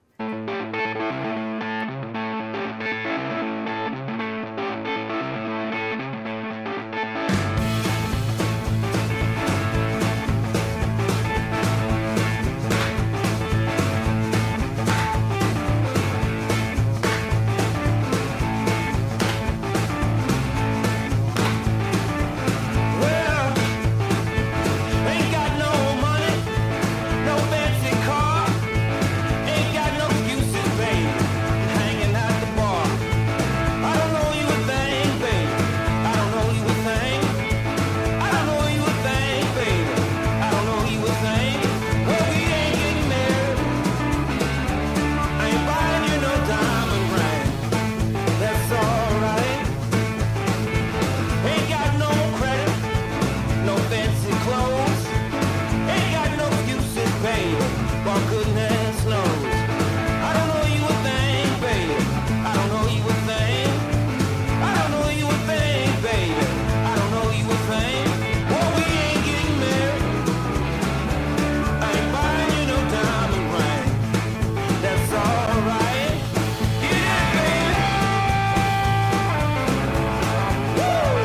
Well, ain't got no money, no fancy car, ain't got no excuses, babe, hanging out the bar. I don't know you a thing, babe, I don't know you a thing, I don't know you a thing, babe, I don't know you a thing. Well, we ain't getting married, I ain't buying you no diamond ring, that's alright. Ain't got no credit, no fancy clothes, ain't got no excuses, baby, well, goodness knows. I don't know you a thing, baby, I don't know you a thing, I don't know you a thing, baby, I don't know you a thing. Well, we ain't getting married, I ain't buying you no diamond ring, that's alright. Get it, baby. Woo!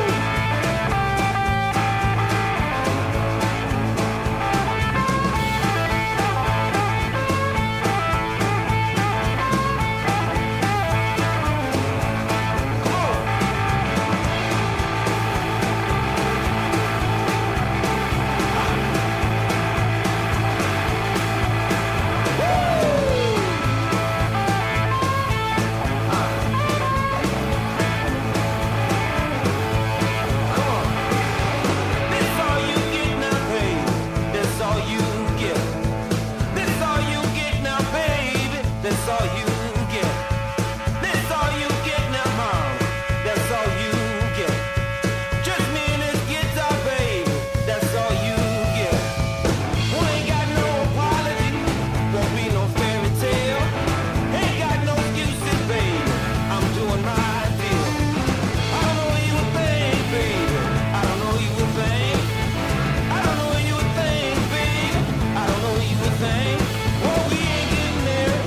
This all you get now, baby. This all you get. This all you get now, baby. This all you get. This all you get now, mom. That's all you get. Just me and this guitar, baby. That's all you get. We ain't got no apology. Won't be no fairy tale. Ain't got no excuses, baby. I'm doing my deal. I don't know you a thing, baby. I don't know you a thing. I don't know you a thing, baby. I don't know you a thing. Well, we ain't getting there.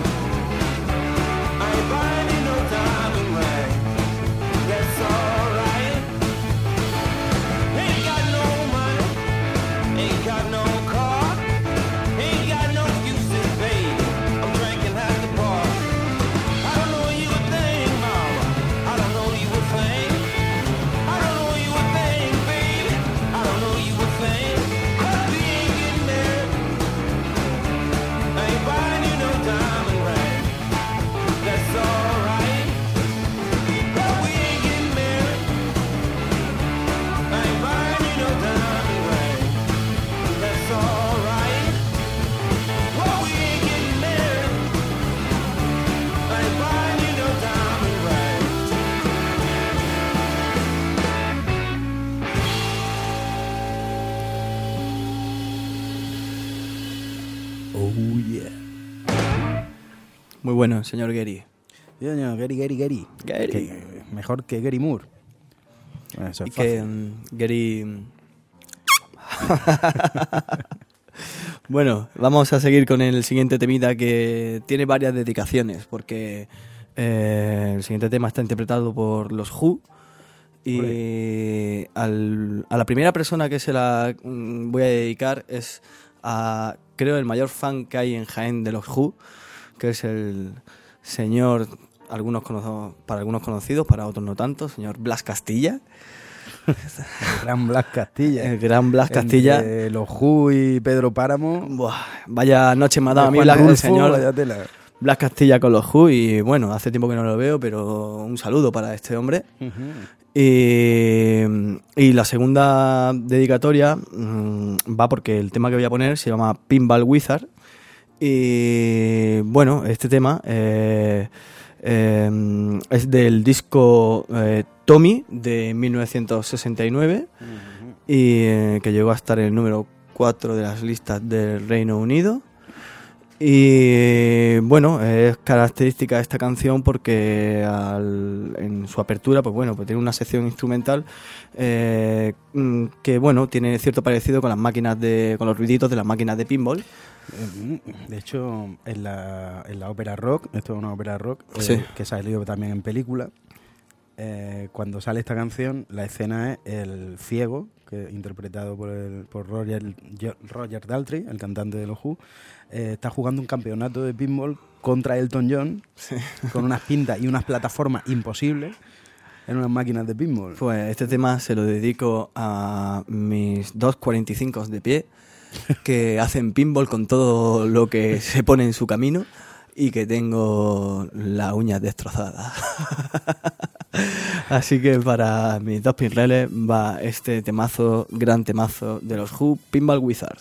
I ain't buying you no diamond ring. That's alright. Ain't got no money. Ain't got no car. Ain't got no excuses, baby. I'm drinking at the bar. I don't know you a thing, mama. I don't know you a thing. I don't know you a thing, baby. I don't know you a thing. Cause we ain't getting married. I ain't buying you no diamond ring. That's alright. But we ain't getting married. I ain't buying you no diamond ring. That's alright. Well, we ain't getting married. I ain't buying you no diamond ring. Oh yeah. Muy bueno, señor Gary. Sí, señor, Gary, Gary, Gary. Gary. Que- mejor que Gary Moore. Bueno, eso es Y que fácil. mm, Gary... Bueno, vamos a seguir con el siguiente temita que tiene varias dedicaciones, porque Eh, el siguiente tema está interpretado por los Who. Y al, a la primera persona que se la mm, voy a dedicar es a, creo, el mayor fan que hay en Jaén de los Who, que es el señor, algunos cono- para algunos conocidos, para otros no tanto, señor Blas Castilla. El gran Blas Castilla. El gran Blas Castilla. Entre los Who y Pedro Páramo. Buah, vaya noche me ha dado a mí Juan Blas, el Rulfo, señor vaya tela. Blas Castilla con los Who. Y bueno, hace tiempo que no lo veo, pero un saludo para este hombre. Ujú. Y, y la segunda dedicatoria mmm, va porque el tema que voy a poner se llama Pinball Wizard. Y bueno, este tema eh, eh, es del disco eh, Tommy de mil novecientos sesenta y nueve uh-huh. y eh, que llegó a estar en el número cuatro de las listas del Reino Unido. Y bueno, es característica esta canción porque al, en su apertura, pues bueno, pues tiene una sección instrumental eh, que bueno, tiene cierto parecido con las máquinas de, con los ruiditos de las máquinas de pinball. De hecho, en la, en la ópera rock, esto es una ópera rock eh, sí. que salió también en película. Eh, cuando sale esta canción, la escena es el ciego, que interpretado por el, por Roger, Roger Daltrey, el cantante de los Who, eh, está jugando un campeonato de pinball contra Elton John, sí. con unas pintas y unas plataformas imposibles en unas máquinas de pinball. Pues este tema se lo dedico a mis dos cuarenta y cinco de pie, que hacen pinball con todo lo que se pone en su camino y que tengo las uñas destrozadas. Así que para mis dos pinreles va este temazo, gran temazo de los Who, Pinball Wizard.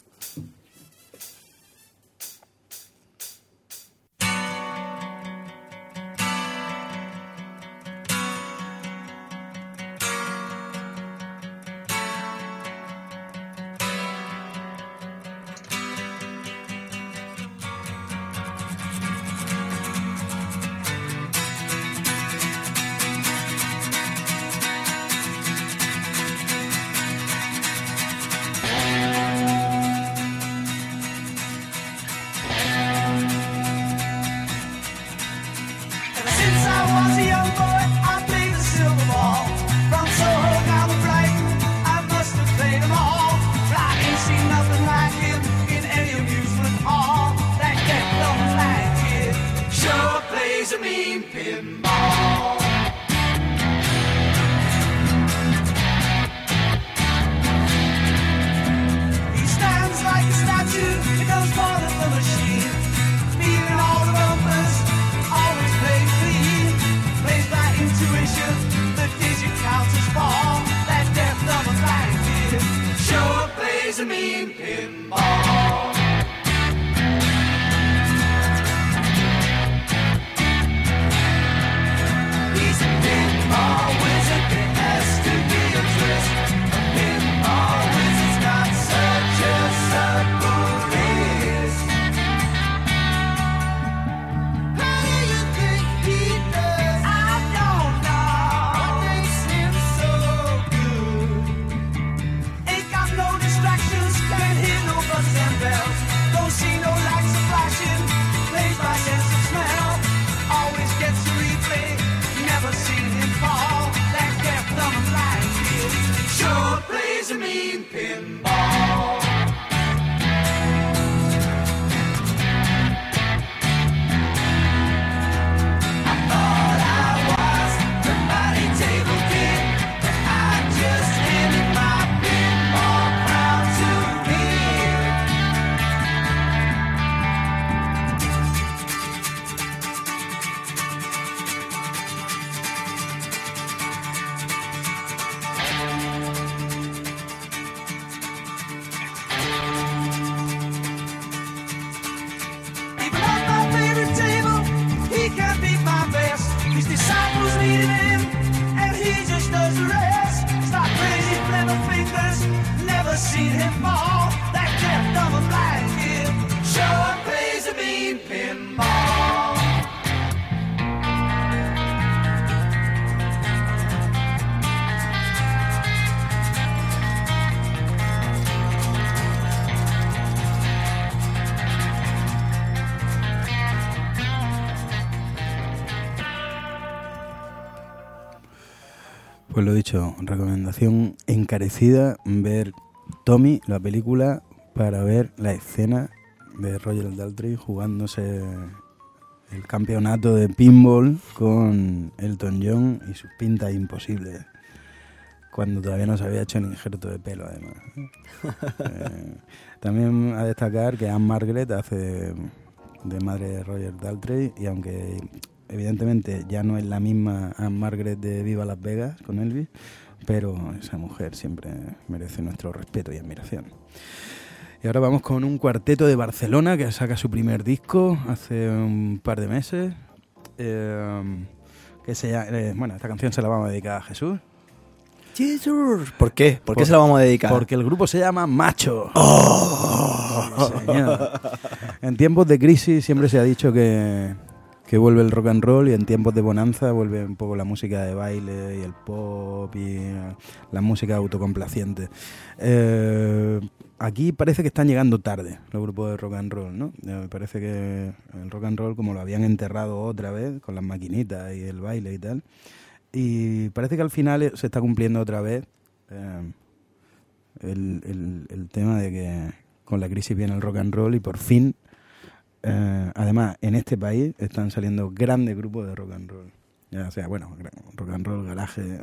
Pues lo dicho, recomendación encarecida, ver Tommy, la película, para ver la escena de Roger Daltrey jugándose el campeonato de pinball con Elton John y sus pintas imposibles, cuando todavía no se había hecho el injerto de pelo, además. eh, también a destacar que Anne Margaret hace de, de madre de Roger Daltrey, y aunque evidentemente ya no es la misma Anne Margaret de Viva Las Vegas con Elvis, pero esa mujer siempre merece nuestro respeto y admiración. Y ahora vamos con un cuarteto de Barcelona que saca su primer disco hace un par de meses. Eh, que se llama, eh, bueno, esta canción se la vamos a dedicar a Jesús. ¡Jesús! ¿Por qué? ¿Por, Por- qué se la vamos a dedicar? Porque el grupo se llama Macho. ¡Oh! Sí, señor. En tiempos de crisis siempre se ha dicho que, que vuelve el rock and roll, y en tiempos de bonanza vuelve un poco la música de baile y el pop y eh, la música autocomplaciente. Eh, aquí parece que están llegando tarde los grupos de rock and roll, ¿no? Eh, parece que el rock and roll, como lo habían enterrado otra vez con las maquinitas y el baile y tal, y parece que al final se está cumpliendo otra vez eh, el, el, el tema de que con la crisis viene el rock and roll, y por fin, eh, además, en este país están saliendo grandes grupos de rock and roll. Ya sea, bueno, rock and roll, garaje,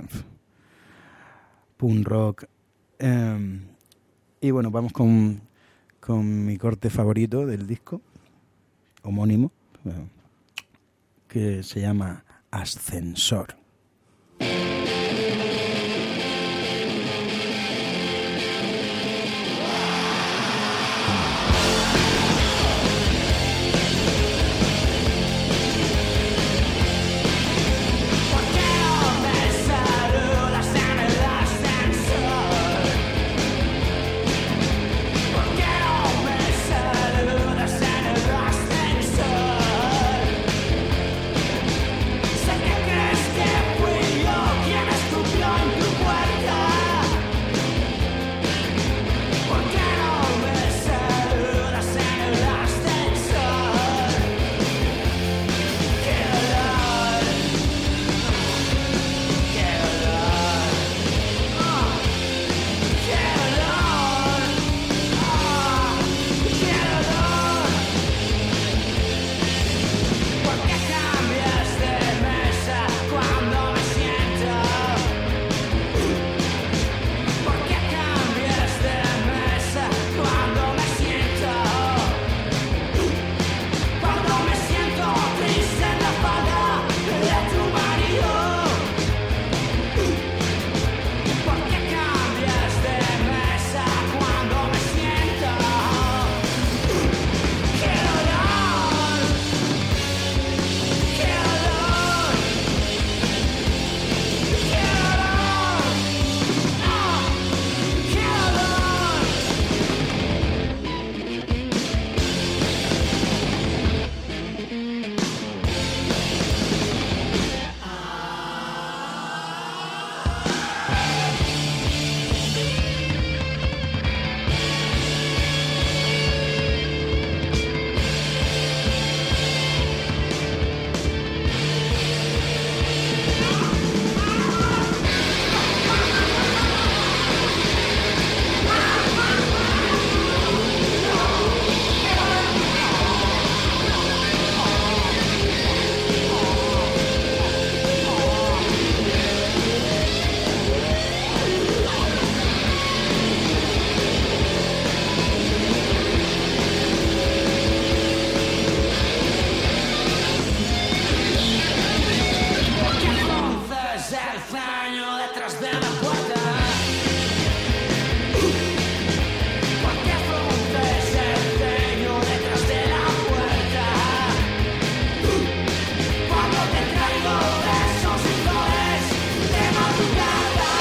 punk rock. Eh, y bueno, vamos con, con mi corte favorito del disco, homónimo, eh, que se llama Ascensor. Sé que crees que fui yo quien escupió en tu puerta. ¿Por qué no me saludas en el ascensor? ¡Qué dolor! ¡Qué dolor! ¡Oh! ¡Qué dolor! ¡Oh! ¡Qué dolor! ¿Por qué cambias de mesa cuando me siento? ¿Por qué cambias de mesa cuando me siento? Cuando me siento triste en la falda de tu marido. ¿Por qué cambias de mesa cuando me siento? ¡Qué dolor! ¡Qué dolor! ¡Qué dolor! ¡Ah! ¡Qué dolor! ¿Por qué entonces el daño detrás de la puerta? ¿Por qué entonces el daño detrás de la puerta? Cuando te traigo besos y flores de madrugada.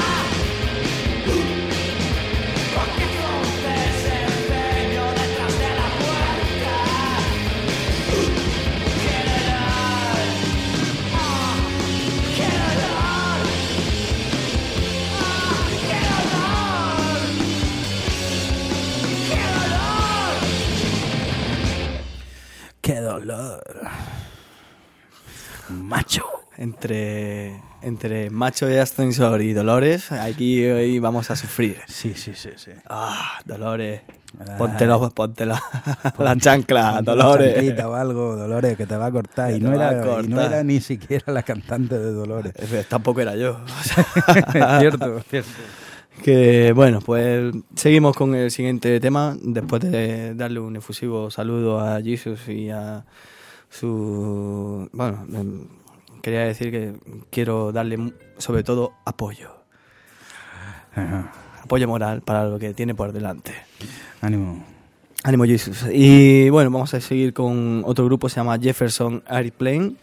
¿Por qué entonces el daño detrás de la puerta? ¡Qué dolor! ¡Ah! ¡Qué dolor! ¡Ah! ¡Qué dolor! ¡Qué dolor! ¡Qué dolor! Macho. entre, entre Macho y Ascensor y Dolores, aquí hoy vamos a sufrir. Sí, sí, sí, sí. Ah, Dolores, Ah. ponte, los, ponte la, la chancla, Ponte una Dolores. chanclita o algo, Dolores, que te va a cortar. Que Y te no, va a era, y no cortar. era ni siquiera la cantante de Dolores. Eh, Tampoco era yo. cierto, cierto. Que bueno, pues seguimos con el siguiente tema. Después de darle un efusivo saludo a Jesus y a su. Bueno, em, quería decir que quiero darle mu- sobre todo apoyo. Ajá. Apoyo moral para lo que tiene por delante. Ánimo. Ánimo, Jesus. Y bueno, vamos a seguir con otro grupo, se llama Jefferson Airplane.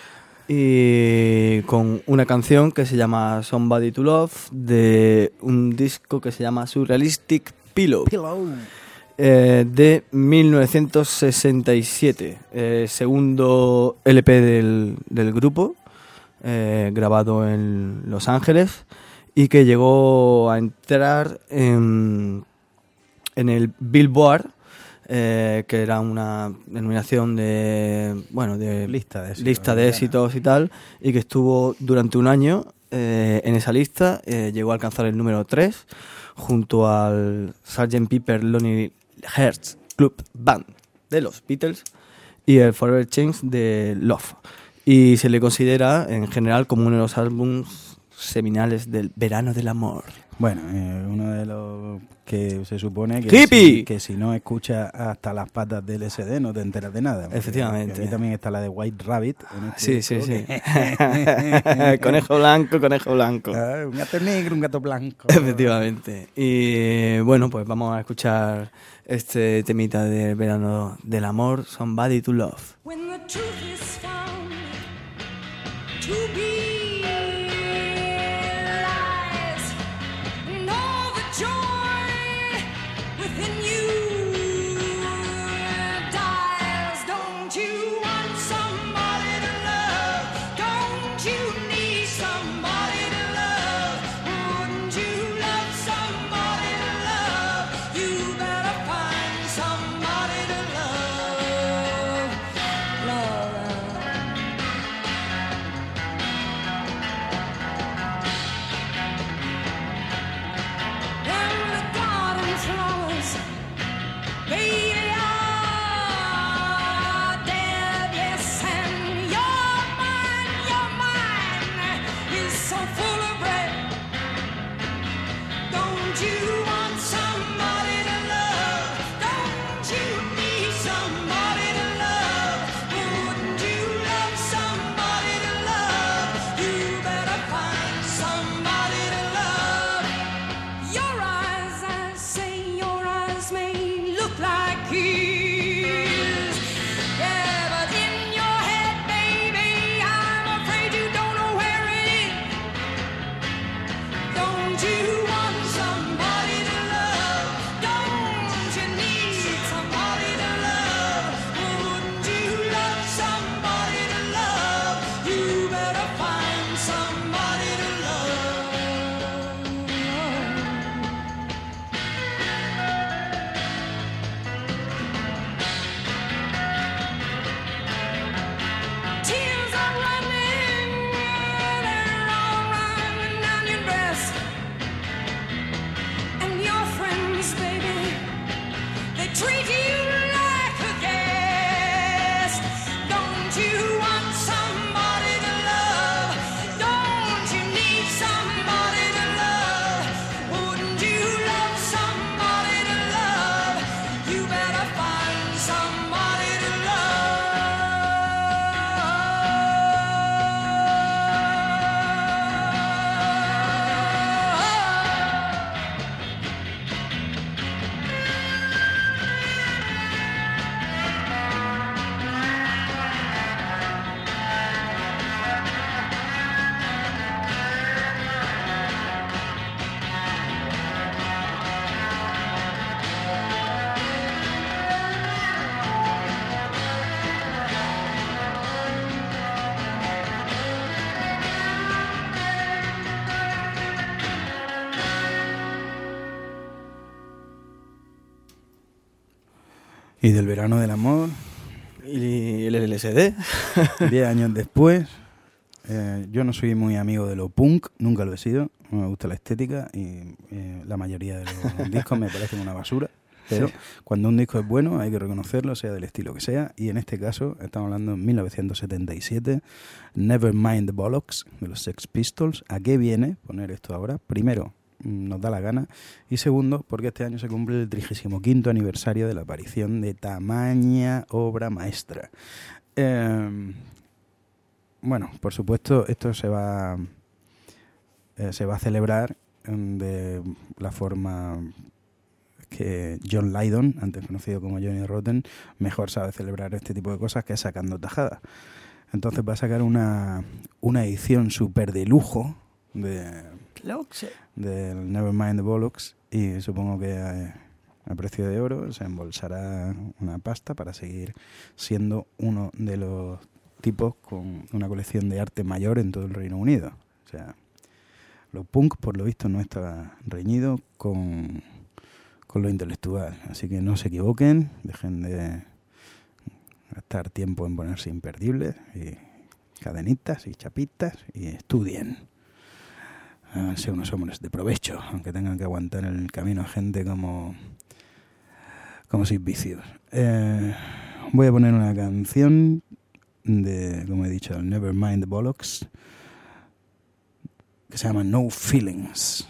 Y con una canción que se llama Somebody to Love, de un disco que se llama Surrealistic Pillow, eh, de mil novecientos sesenta y siete, eh, segundo L P del, del grupo, eh, grabado en Los Ángeles, y que llegó a entrar en, en el Billboard, eh, que era una denominación de, bueno, de Lista de éxitos, lista de americana. éxitos y tal, y que estuvo durante un año eh, en esa lista. Eh, llegó a alcanzar el número tres junto al sergeant Pepper Lonely Hearts Club Band de los Beatles y el Forever Change de Love, y se le considera en general como uno de los álbumes seminales del verano del amor. Bueno, eh, uno de los que se supone que ¡Hippie! si, que si no escuchas hasta las patas del L S D no te enteras de nada. porque- Efectivamente. porque Aquí también está la de White Rabbit. en este Sí, sí, disco, sí. que- Conejo blanco, conejo blanco. Ah, un gato negro, un gato blanco. Efectivamente. Y bueno, pues vamos a escuchar este temita del verano del amor, Somebody to Love. When the truth is found to be lies, and all the joy within you dies. Don't you want somebody to love? Don't you need somebody to love? Wouldn't you love somebody to love? You better find somebody to love. Love, love. When the garden flowers, they are dead, yes, and your mind, your mind is so full of bread. Don't you want somebody to love? Don't you need somebody to love? Wouldn't you love somebody to love? You better find somebody to love. Your eyes, I say, your eyes may look like his. Yeah, but in your head, baby, I'm afraid you don't know where it is. Don't you want somebody to love? Don't you need somebody to love? Wouldn't you love somebody to love? You better find somebody to love. Tears are running, they're all running down your dress. And your friends, baby, they treat you like a guest. Don't you want somebody to love? Don't you need somebody to love? Wouldn't you love somebody to love? You better find somebody to love. Y del verano del amor, Y el L S D. diez años después, Eh, yo no soy muy amigo de lo punk, nunca lo he sido. No me gusta la estética y eh, la mayoría de los discos me parecen una basura. Pero sí. Cuando un disco es bueno hay que reconocerlo, sea del estilo que sea. Y en este caso estamos hablando de mil novecientos setenta y siete, Nevermind the Bollocks, de los Sex Pistols. ¿A qué viene poner esto ahora? Primero, nos da la gana. Y segundo, porque este año se cumple el trigésimo quinto aniversario de la aparición de tamaña obra maestra. Eh, bueno, por supuesto, esto se va, eh, se va a celebrar de la forma que John Lydon, antes conocido como Johnny Rotten, mejor sabe celebrar este tipo de cosas, que es sacando tajadas. Entonces va a sacar una, una edición súper de lujo de... del Nevermind the Bollocks, y supongo que a, a precio de oro se embolsará una pasta para seguir siendo uno de los tipos con una colección de arte mayor en todo el Reino Unido. O sea, lo punk por lo visto no está reñido con, con lo intelectual, así que no se equivoquen, dejen de gastar tiempo en ponerse imperdibles y cadenitas y chapitas y estudien. A ser unos hombres de provecho, aunque tengan que aguantar en el camino a gente como como Sid Vicious. Eh, voy a poner una canción de, como he dicho, Nevermind the Bollocks, que se llama No Feelings.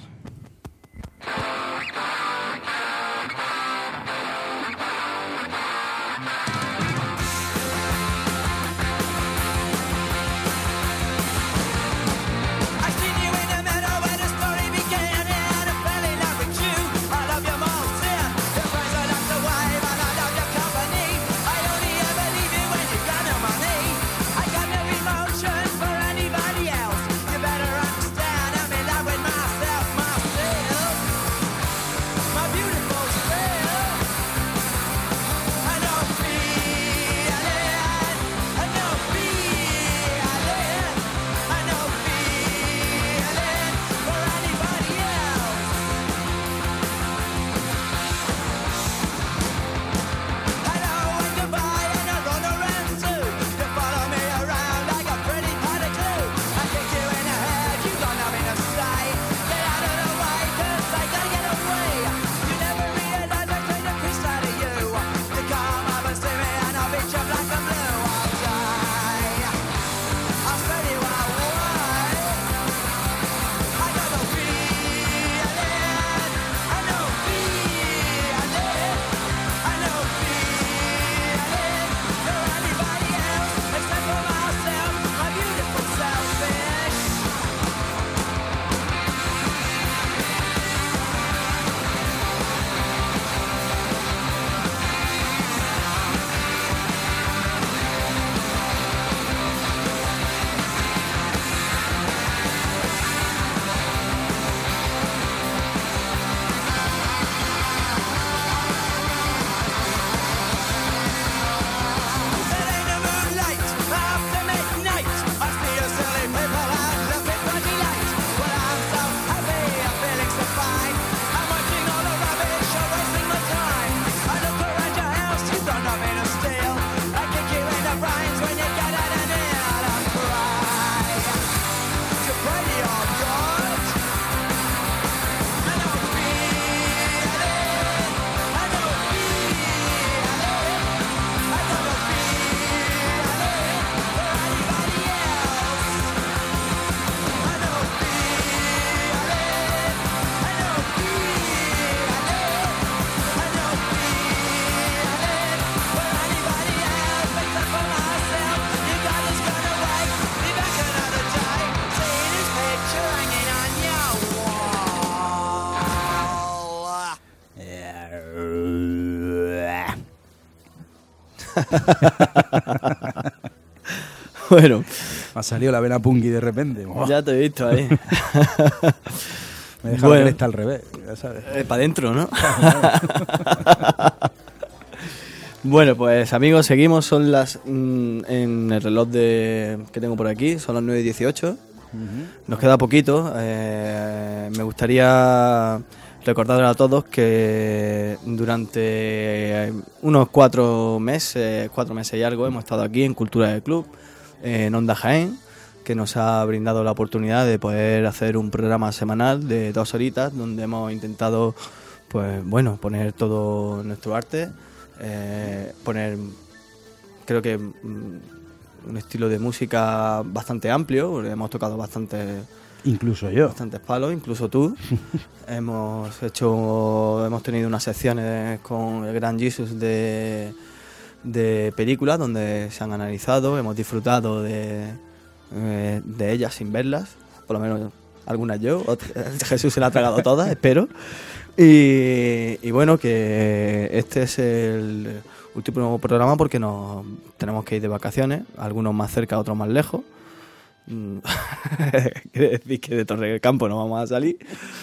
Bueno, me ha salido la vena punky de repente. ¡Oh! Ya te he visto ahí. Me deja bueno, la cresta al revés, ya sabes. Eh, para adentro, ¿no? Bueno, pues amigos, seguimos. Son las mmm, en el reloj de que tengo por aquí, son las nueve y dieciocho. Uh-huh. Nos queda poquito. Eh, me gustaría recordar a todos que durante unos cuatro meses, cuatro meses y algo, hemos estado aquí en Cultura del Club, en Onda Jaén, que nos ha brindado la oportunidad de poder hacer un programa semanal de dos horitas donde hemos intentado, pues bueno, poner todo nuestro arte, eh, poner, creo que mm, un estilo de música bastante amplio, hemos tocado bastante, Incluso yo. bastantes palos, incluso tú. hemos hecho, hemos tenido unas secciones con el Gran Jesus de, de películas donde se han analizado, hemos disfrutado de, eh, de ellas sin verlas, por lo menos algunas yo, otras- Jesús se la ha tragado todas, espero. Y, y bueno, que este es el último programa porque nos tenemos que ir de vacaciones, algunos más cerca, otros más lejos. Mm, Quiere decir que de Torre del Campo no vamos a salir.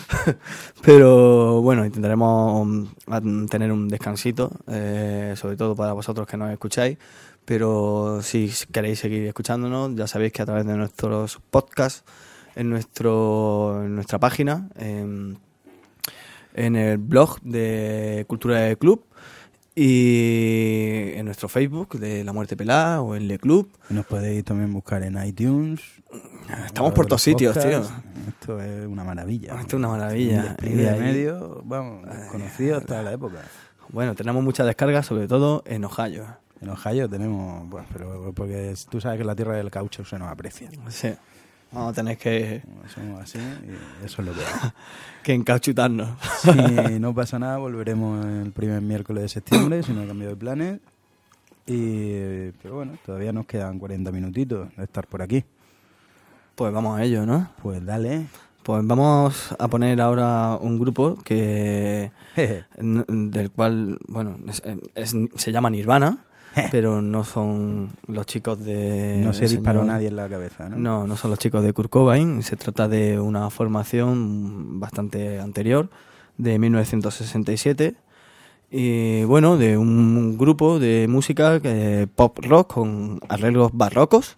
Pero bueno, intentaremos mm, tener un descansito, eh, sobre todo para vosotros que nos escucháis. Pero si queréis seguir escuchándonos, ya sabéis que a través de nuestros podcasts, en, nuestro, en nuestra página, en, en el blog de Cultura del Club y en nuestro Facebook de La Muerte Pelada o en Le Club. Nos podéis también buscar en iTunes. Estamos por todos sitios, tío. Esto es una maravilla. Esto es una maravilla. Un despliegue Y de ahí- medio, vamos, conocido hasta la época. Bueno, tenemos muchas descargas, sobre todo en Ohio. En Ohio tenemos, bueno, pero porque tú sabes que en la tierra del caucho se nos aprecia. Sí. Vamos a tener que, Somos así y eso es lo que hay. que encauchutarnos. Si no pasa nada, volveremos el primer miércoles de septiembre, si no hay cambio de planes. Y, pero bueno, todavía nos quedan cuarenta minutitos de estar por aquí. Pues vamos a ello, ¿no? Pues dale. Pues vamos a poner ahora un grupo que n- del cual, bueno, es- es- se llama Nirvana, pero no son los chicos de... No se del disparó señor- nadie en la cabeza, ¿no? No, no son los chicos de Kurt Cobain. Se trata de una formación bastante anterior, de mil novecientos sesenta y siete. Y bueno, de un grupo de música eh, pop rock con arreglos barrocos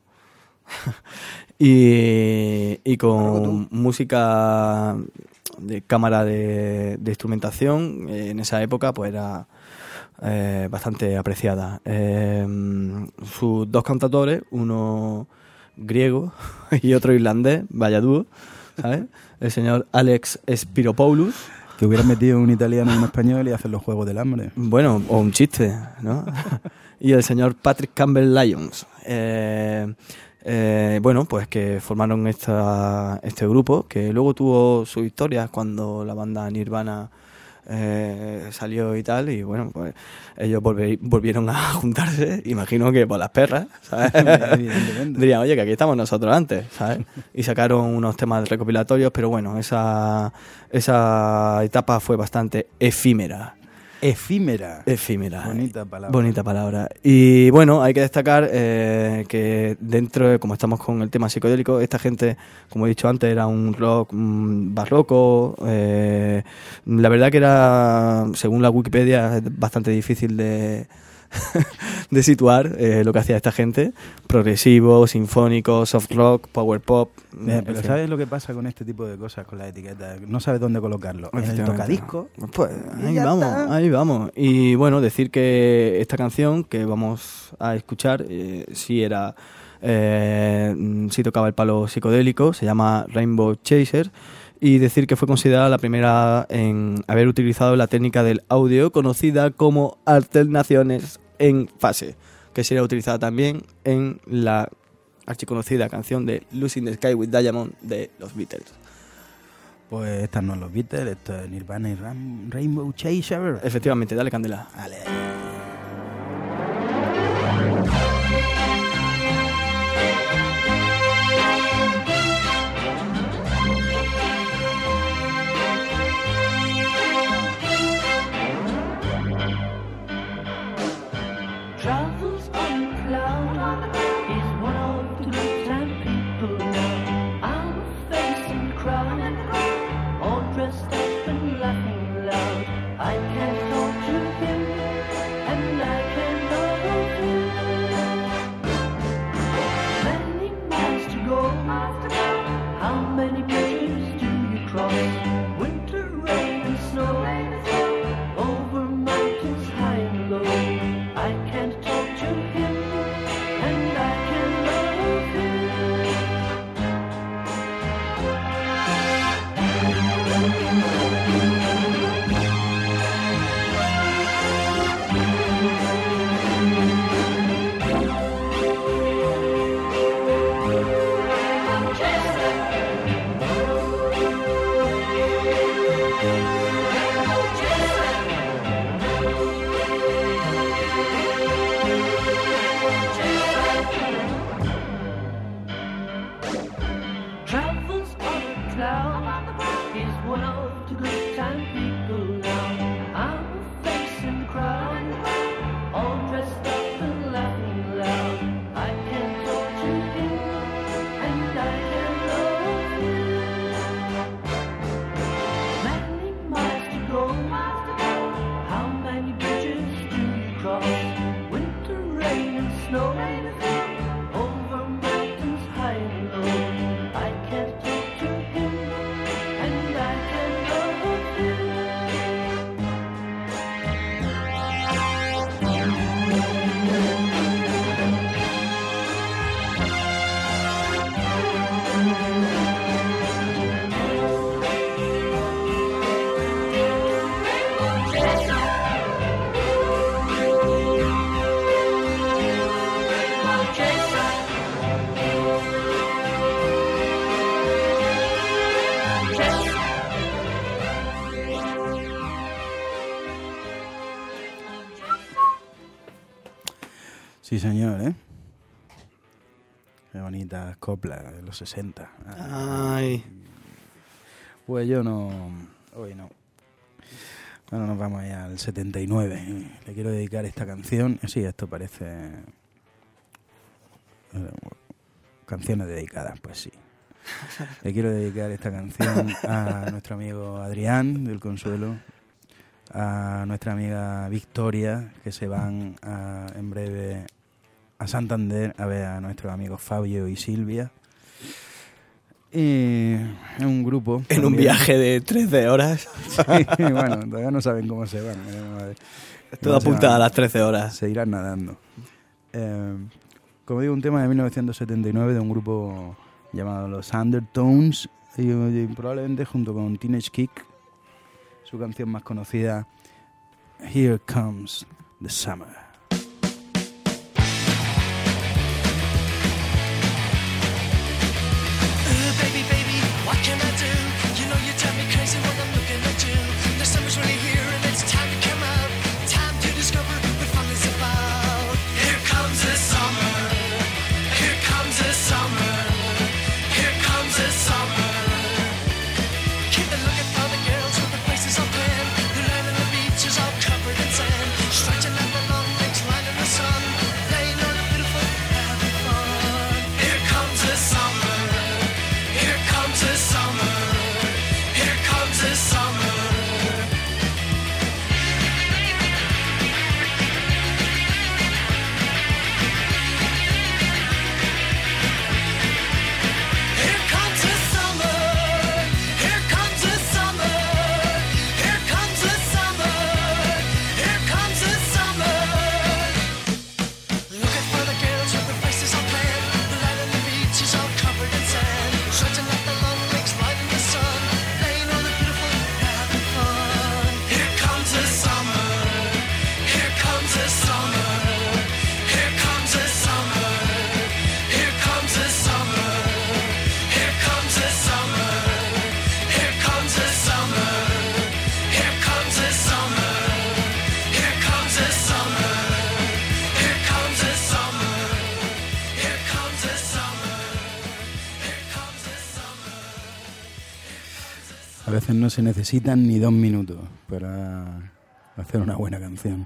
y, y con música de cámara de, de instrumentación. Eh, en esa época pues era eh, bastante apreciada. Eh, sus dos cantadores, uno griego y otro irlandés, vaya dúo, ¿sabes? El señor Alex Spiropoulos. Que hubieran metido un italiano y un español y hacen los Juegos del Hambre. Bueno, o un chiste, ¿no? Y el señor Patrick Campbell Lyons. Eh, eh, bueno, pues que formaron esta, este grupo, que luego tuvo sus historias cuando la banda Nirvana eh, salió y tal, y bueno, pues ellos volvi- volvieron a juntarse, imagino que por las perras, ¿sabes? Evidentemente. Dirían, oye, que aquí estamos nosotros antes, ¿sabes? Y sacaron unos temas recopilatorios, pero bueno, esa, esa etapa fue bastante efímera. Efímera. Efímera. Bonita palabra. Bonita palabra. Y bueno, hay que destacar eh, que dentro, de, como estamos con el tema psicodélico, esta gente, como he dicho antes, era un rock mm, barroco. Eh, la verdad que era, según la Wikipedia, bastante difícil de, de situar eh, lo que hacía esta gente. Progresivo, sinfónico, soft rock, power pop. Eh, en pero fin. ¿sabes lo que pasa con este tipo de cosas, con las etiquetas? No sabes dónde colocarlo. En el Efectivamente. tocadisco. Pues Y ahí ya vamos, está. ahí vamos. Y bueno, decir que esta canción que vamos a escuchar eh, sí era, eh, mm, sí tocaba el palo psicodélico, se llama Rainbow Chaser, y decir que fue considerada la primera en haber utilizado la técnica del audio conocida como alternaciones en fase, que será utilizada también en la archiconocida canción de Losing the Sky with Diamond de los Beatles. Pues estas no son los Beatles, esto es Nirvana y Ram- Rainbow Chaser. Efectivamente, dale candela. Vale. Travels on cloud is one of the time people out facing crowd, all dressed up and laughing loud. I can't talk to him is one of the good time people now. I'm a face in the crowd, all dressed up and laughing loud. I can talk to him, and I can love him. Many miles to go, how many bridges do you cross? Winter, rain and snow, over mountains high and low. I can't talk to him, and I can love him. Sí, señor, ¿eh? Qué bonitas coplas de los sesenta. Ay. Pues yo no... Hoy no. Bueno, nos vamos ya al setenta y nueve. Le quiero dedicar esta canción. Sí, esto parece... eh, Canciones dedicadas, pues sí. Le quiero dedicar esta canción a nuestro amigo Adrián del Consuelo, a nuestra amiga Victoria, que se van a, en breve a Santander a ver a nuestros amigos Fabio y Silvia. Y es un grupo... En un también. viaje de trece horas. Sí, bueno, todavía no saben cómo se van. Veremos a ver. Todo Cómo se apunta van. a las trece horas. Se irán nadando. Eh, como digo, un tema de mil novecientos setenta y nueve de un grupo llamado los Undertones, y, y probablemente junto con Teenage Kick, su canción más conocida, Here Comes the Summer. Ooh, baby, baby, what can I do? You know you drive me crazy when I'm looking at you. The summer's really here and it's time to come out. Time to discover what fun is about. Here comes the summer. Here comes the summer. Here comes the summer. Keep a looking for the girls with the faces all tan. The land on the beach is all covered in sand. Stretching out the long legs, lying in the sun. Playing on the beautiful, having fun. Here comes the summer. Here comes the summer. Here comes the summer. Here comes the summer. Here comes the summer. Here comes the summer. Here comes the summer. Looking for the girls with their faces all tan. The light on the beach is all covered in sand. Stretching out the long legs, light in the sun. Playing on the beautiful, having fun. Here comes the summer. Here comes the summer. Here comes the summer. Here comes the summer. Here comes the summer. Here comes the summer. Here comes the summer. Here comes the summer. Here comes the summer. Here comes the summer. Here comes the summer. A veces no se necesitan ni dos minutos para hacer una buena canción.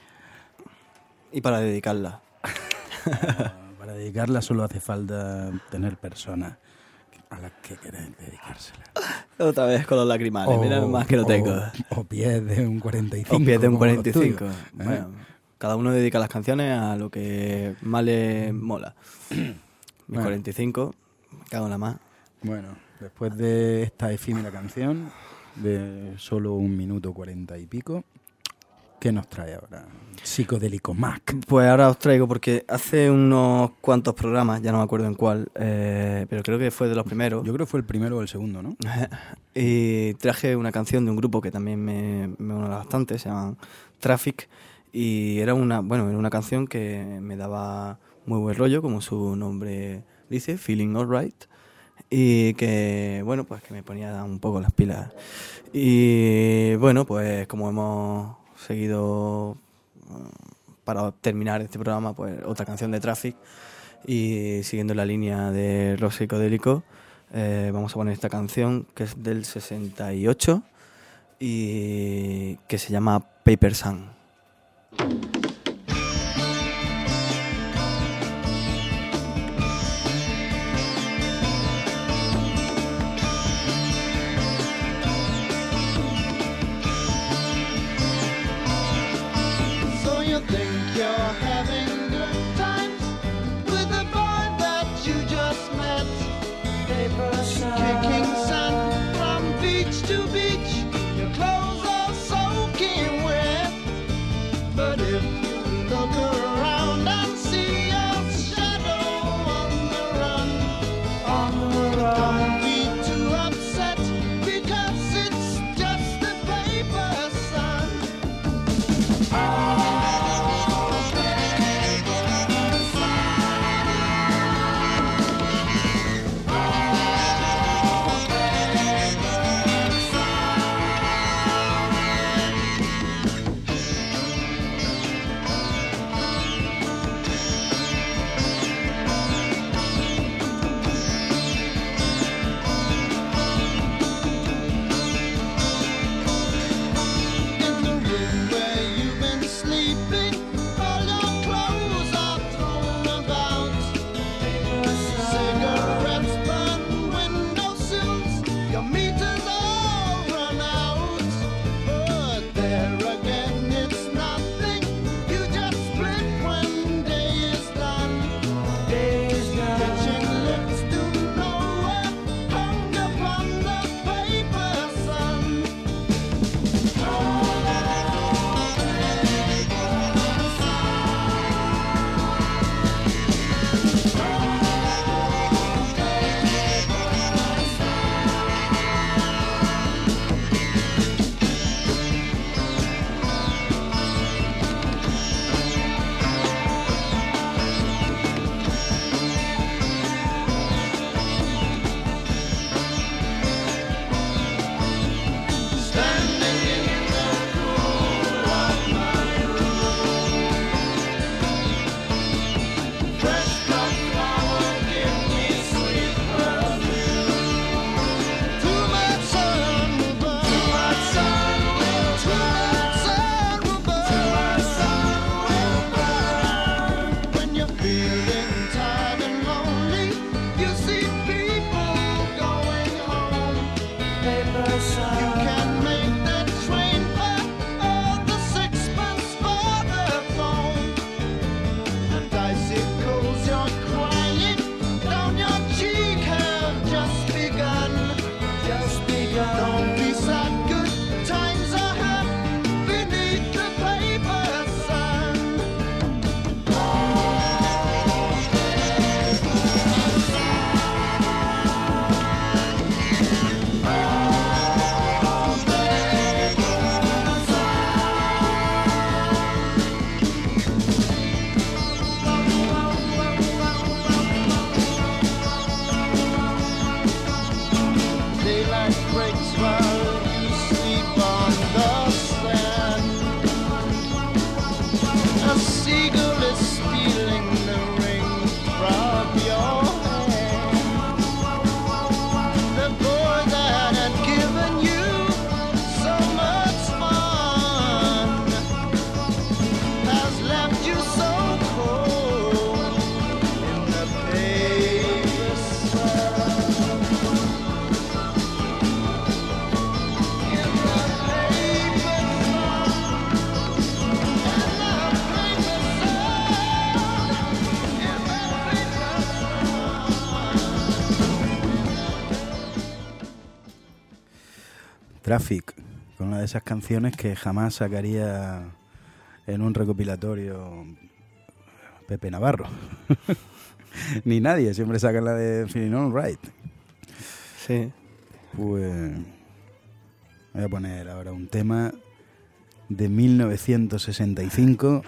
Y para dedicarla. Para dedicarla solo hace falta tener personas a las que querer dedicársela. Otra vez con los lacrimales. Mira más que lo tengo. O, o pies de un cuarenta y cinco. O pies de un como los cuarenta y cinco. tuyos, ¿eh? Bueno, cada uno dedica las canciones a lo que más le mola. Mi Bueno. cuarenta y cinco, me cago en la más. Bueno, después de esta efímera canción de solo un minuto cuarenta y pico, ¿qué nos trae ahora? Psicodélico Mac. Pues ahora os traigo, porque hace unos cuantos programas, ya no me acuerdo en cuál, eh, pero creo que fue de los primeros. Yo creo que fue el primero o el segundo, ¿no? Y traje una canción de un grupo que también me, me mola bastante, se llaman Traffic, y era una, bueno, era una canción que me daba muy buen rollo, como su nombre dice, Feeling Alright, y que, bueno, pues que me ponía un poco las pilas. Y bueno, pues como hemos seguido, para terminar este programa, pues otra canción de Traffic, y siguiendo la línea de rock psicodélico, Eh, vamos a poner esta canción que es del sesenta y ocho y que se llama Paper Sun. So you think you're having good times with the boy that you just met, kicking sand from beach to beach, your clothes are soaking wet. But if you look around and see a shadow on the run, on the run, don't be too upset because it's just a paper sun. In the room where you've been sleeping, all your clothes are thrown about. Cigarettes burn windowsills, your meters all run out. But there again, it's nothing. You just split when day is done. Pitching lips to nowhere, hung upon the paper sun. Standing in the cool of my room, fresh cut flower give me sweet perfume. Too much sun will burn, too much sun will burn, too much sun will burn. When you're feeling tired and lonely, you see people going home. You can make that train fare or the sixpence for the phone. And icicles you're crying down your cheek have just begun. Just begun. Don't be sad, good times are had beneath the paper sun. Daylight breaks while you sleep on the sand. A seagull is stealing the ring from your hand. The boy that had given you so much fun has left you so cold in the paper sun. In the paper sun, in the paper sun, in the paper sun. Traffic, con una de esas canciones que jamás sacaría en un recopilatorio Pepe Navarro. Ni nadie, siempre sacan la de Feeling All Right. Sí. Pues voy a poner ahora un tema de mil novecientos sesenta y cinco.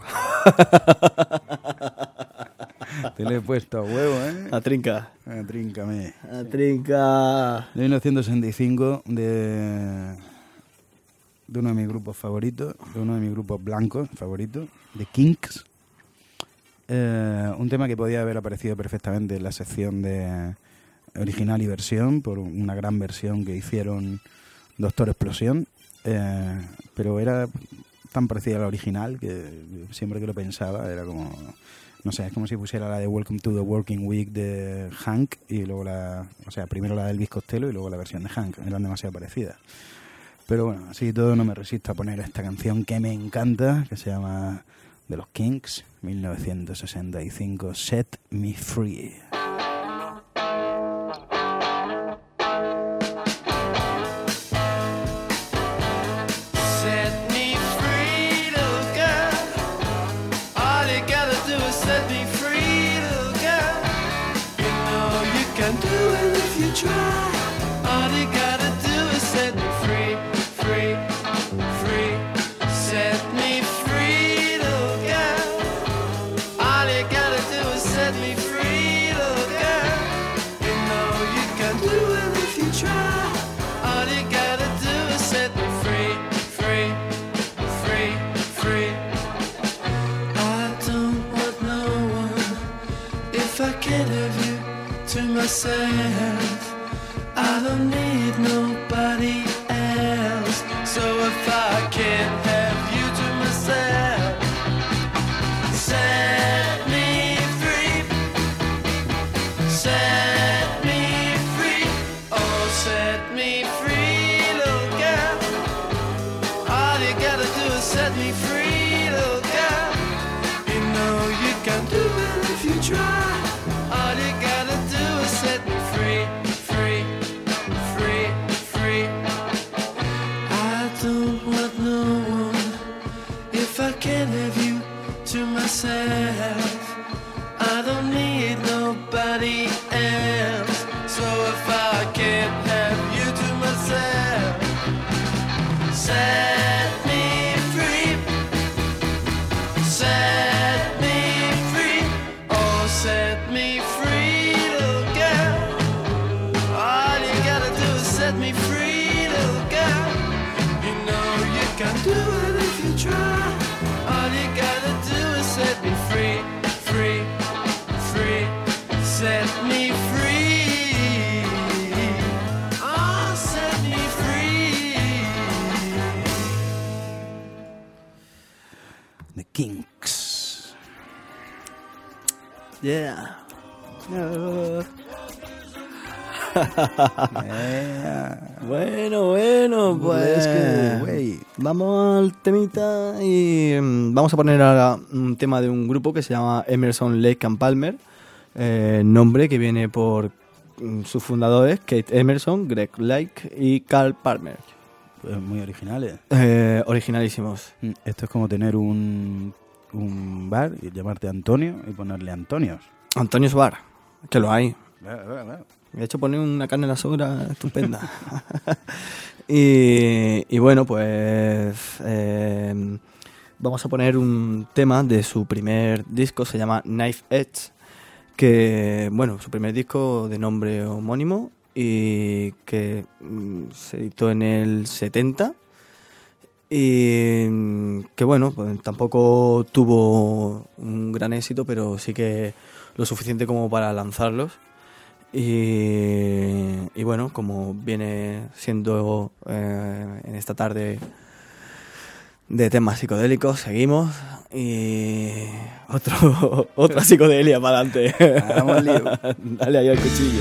Te lo he puesto a huevo, ¿eh? A trinca. A tríncame. A trinca. De mil novecientos sesenta y cinco, de, de uno de mis grupos favoritos, de uno de mis grupos blancos favoritos, de Kinks. Eh, un tema que podía haber aparecido perfectamente en la sección de original y versión, por una gran versión que hicieron Doctor Explosión, eh, pero era tan parecida a la original que siempre que lo pensaba era como, no sé, es como si pusiera la de Welcome to the Working Week de Hank y luego la, o sea, primero la de Elvis Costello y luego la versión de Hank, eran demasiado parecidas. Pero bueno, así todo no me resisto a poner esta canción que me encanta, que se llama de los Kinks, mil novecientos sesenta y cinco, Set Me Free. Set me free, little girl. All you gotta do is set me free, little girl. You know you can do it if you try. All you gotta do is set me free, free, free. Set me free, little girl. All you gotta do is set me free, little girl. You know you can do it if you try. All you gotta do is set me free, free, free, free. I don't want no one if I can't have you to myself. I don't need nobody else. So if I can't have you to myself, set me free, set me free, oh set me free, little girl. All you gotta do is set me free, little girl. You know you can do it if you try. All you gotta do is set me free, free, free, free. I don't want no one if I can't have you to myself. I don't need nobody else. So if I can't have you to myself, set me free, set me free, oh set me free, little girl. All you gotta do is set me free, little girl. You know you can do it if you try. All you gotta do is set me free, free, free, set me free. Oh, set me free. The Kinks. Yeah. Bueno, bueno, pues Let's go, wey. vamos al temita y mm, vamos a poner ahora un tema de un grupo que se llama Emerson, Lake and Palmer, eh, nombre que viene por mm, sus fundadores, Kate Emerson, Greg Lake y Carl Palmer. Pues muy originales. Eh, originalísimos. Mm, Esto es como tener un, un bar y llamarte Antonio y ponerle Antonios. Antonio's Bar, que lo hay. Claro, claro, claro. De hecho, pone una carne a la sobra estupenda. y, y bueno, pues eh, vamos a poner un tema de su primer disco, se llama Knife Edge, que, bueno, su primer disco de nombre homónimo y que mm, se editó en el setenta y mm, que, bueno, pues tampoco tuvo un gran éxito, pero sí que lo suficiente como para lanzarlos. Y, y bueno, como viene siendo eh, en esta tarde de temas psicodélicos, seguimos y otro otra psicodelia para adelante. Hagamos lío. Dale ahí al cuchillo.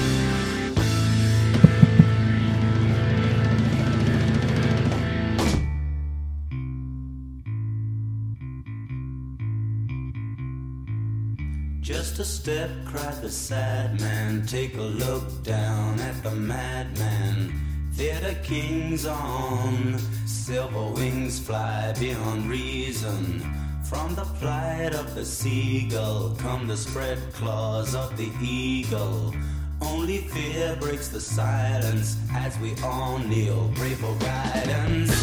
Just a step, cried the sad man. Take a look down at the madman. Theater kings on silver wings fly beyond reason. From the plight of the seagull come the spread claws of the eagle. Only fear breaks the silence as we all kneel, pray for guidance.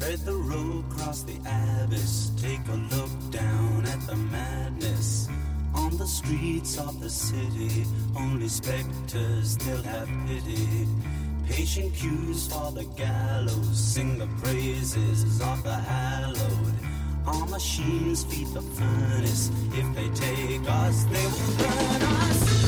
Tread the road, cross the abyss, take a look down at the madness. On the streets of the city, only specters still have pity. Patient queues for the gallows, sing the praises of the hallowed. Our machines feed the furnace, if they take us, they will burn us.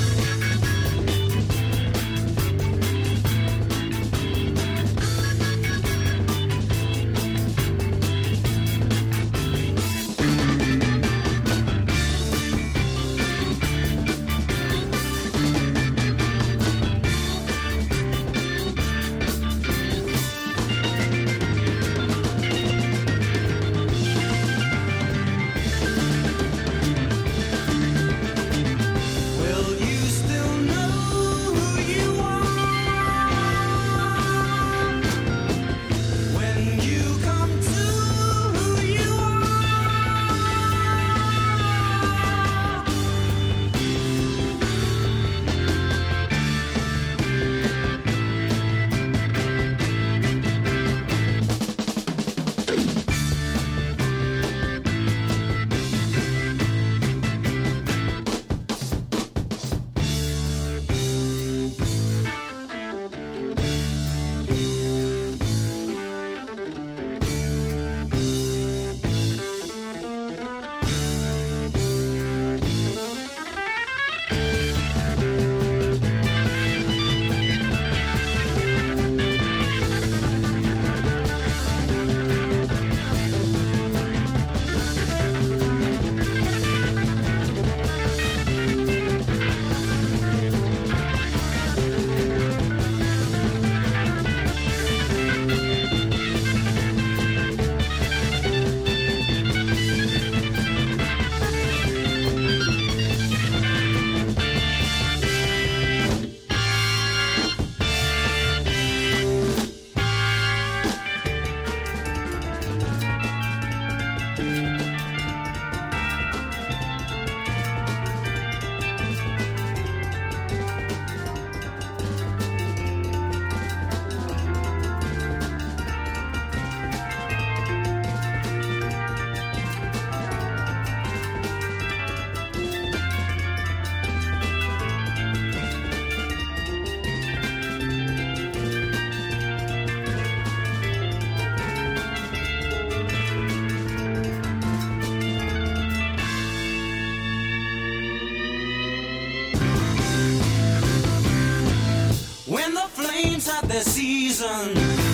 Have their season.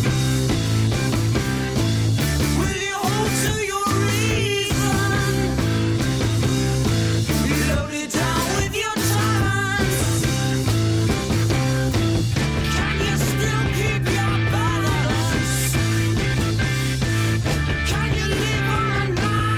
Will you hold to your reason? Load it down with your talents. Can you still keep your balance? Can you live on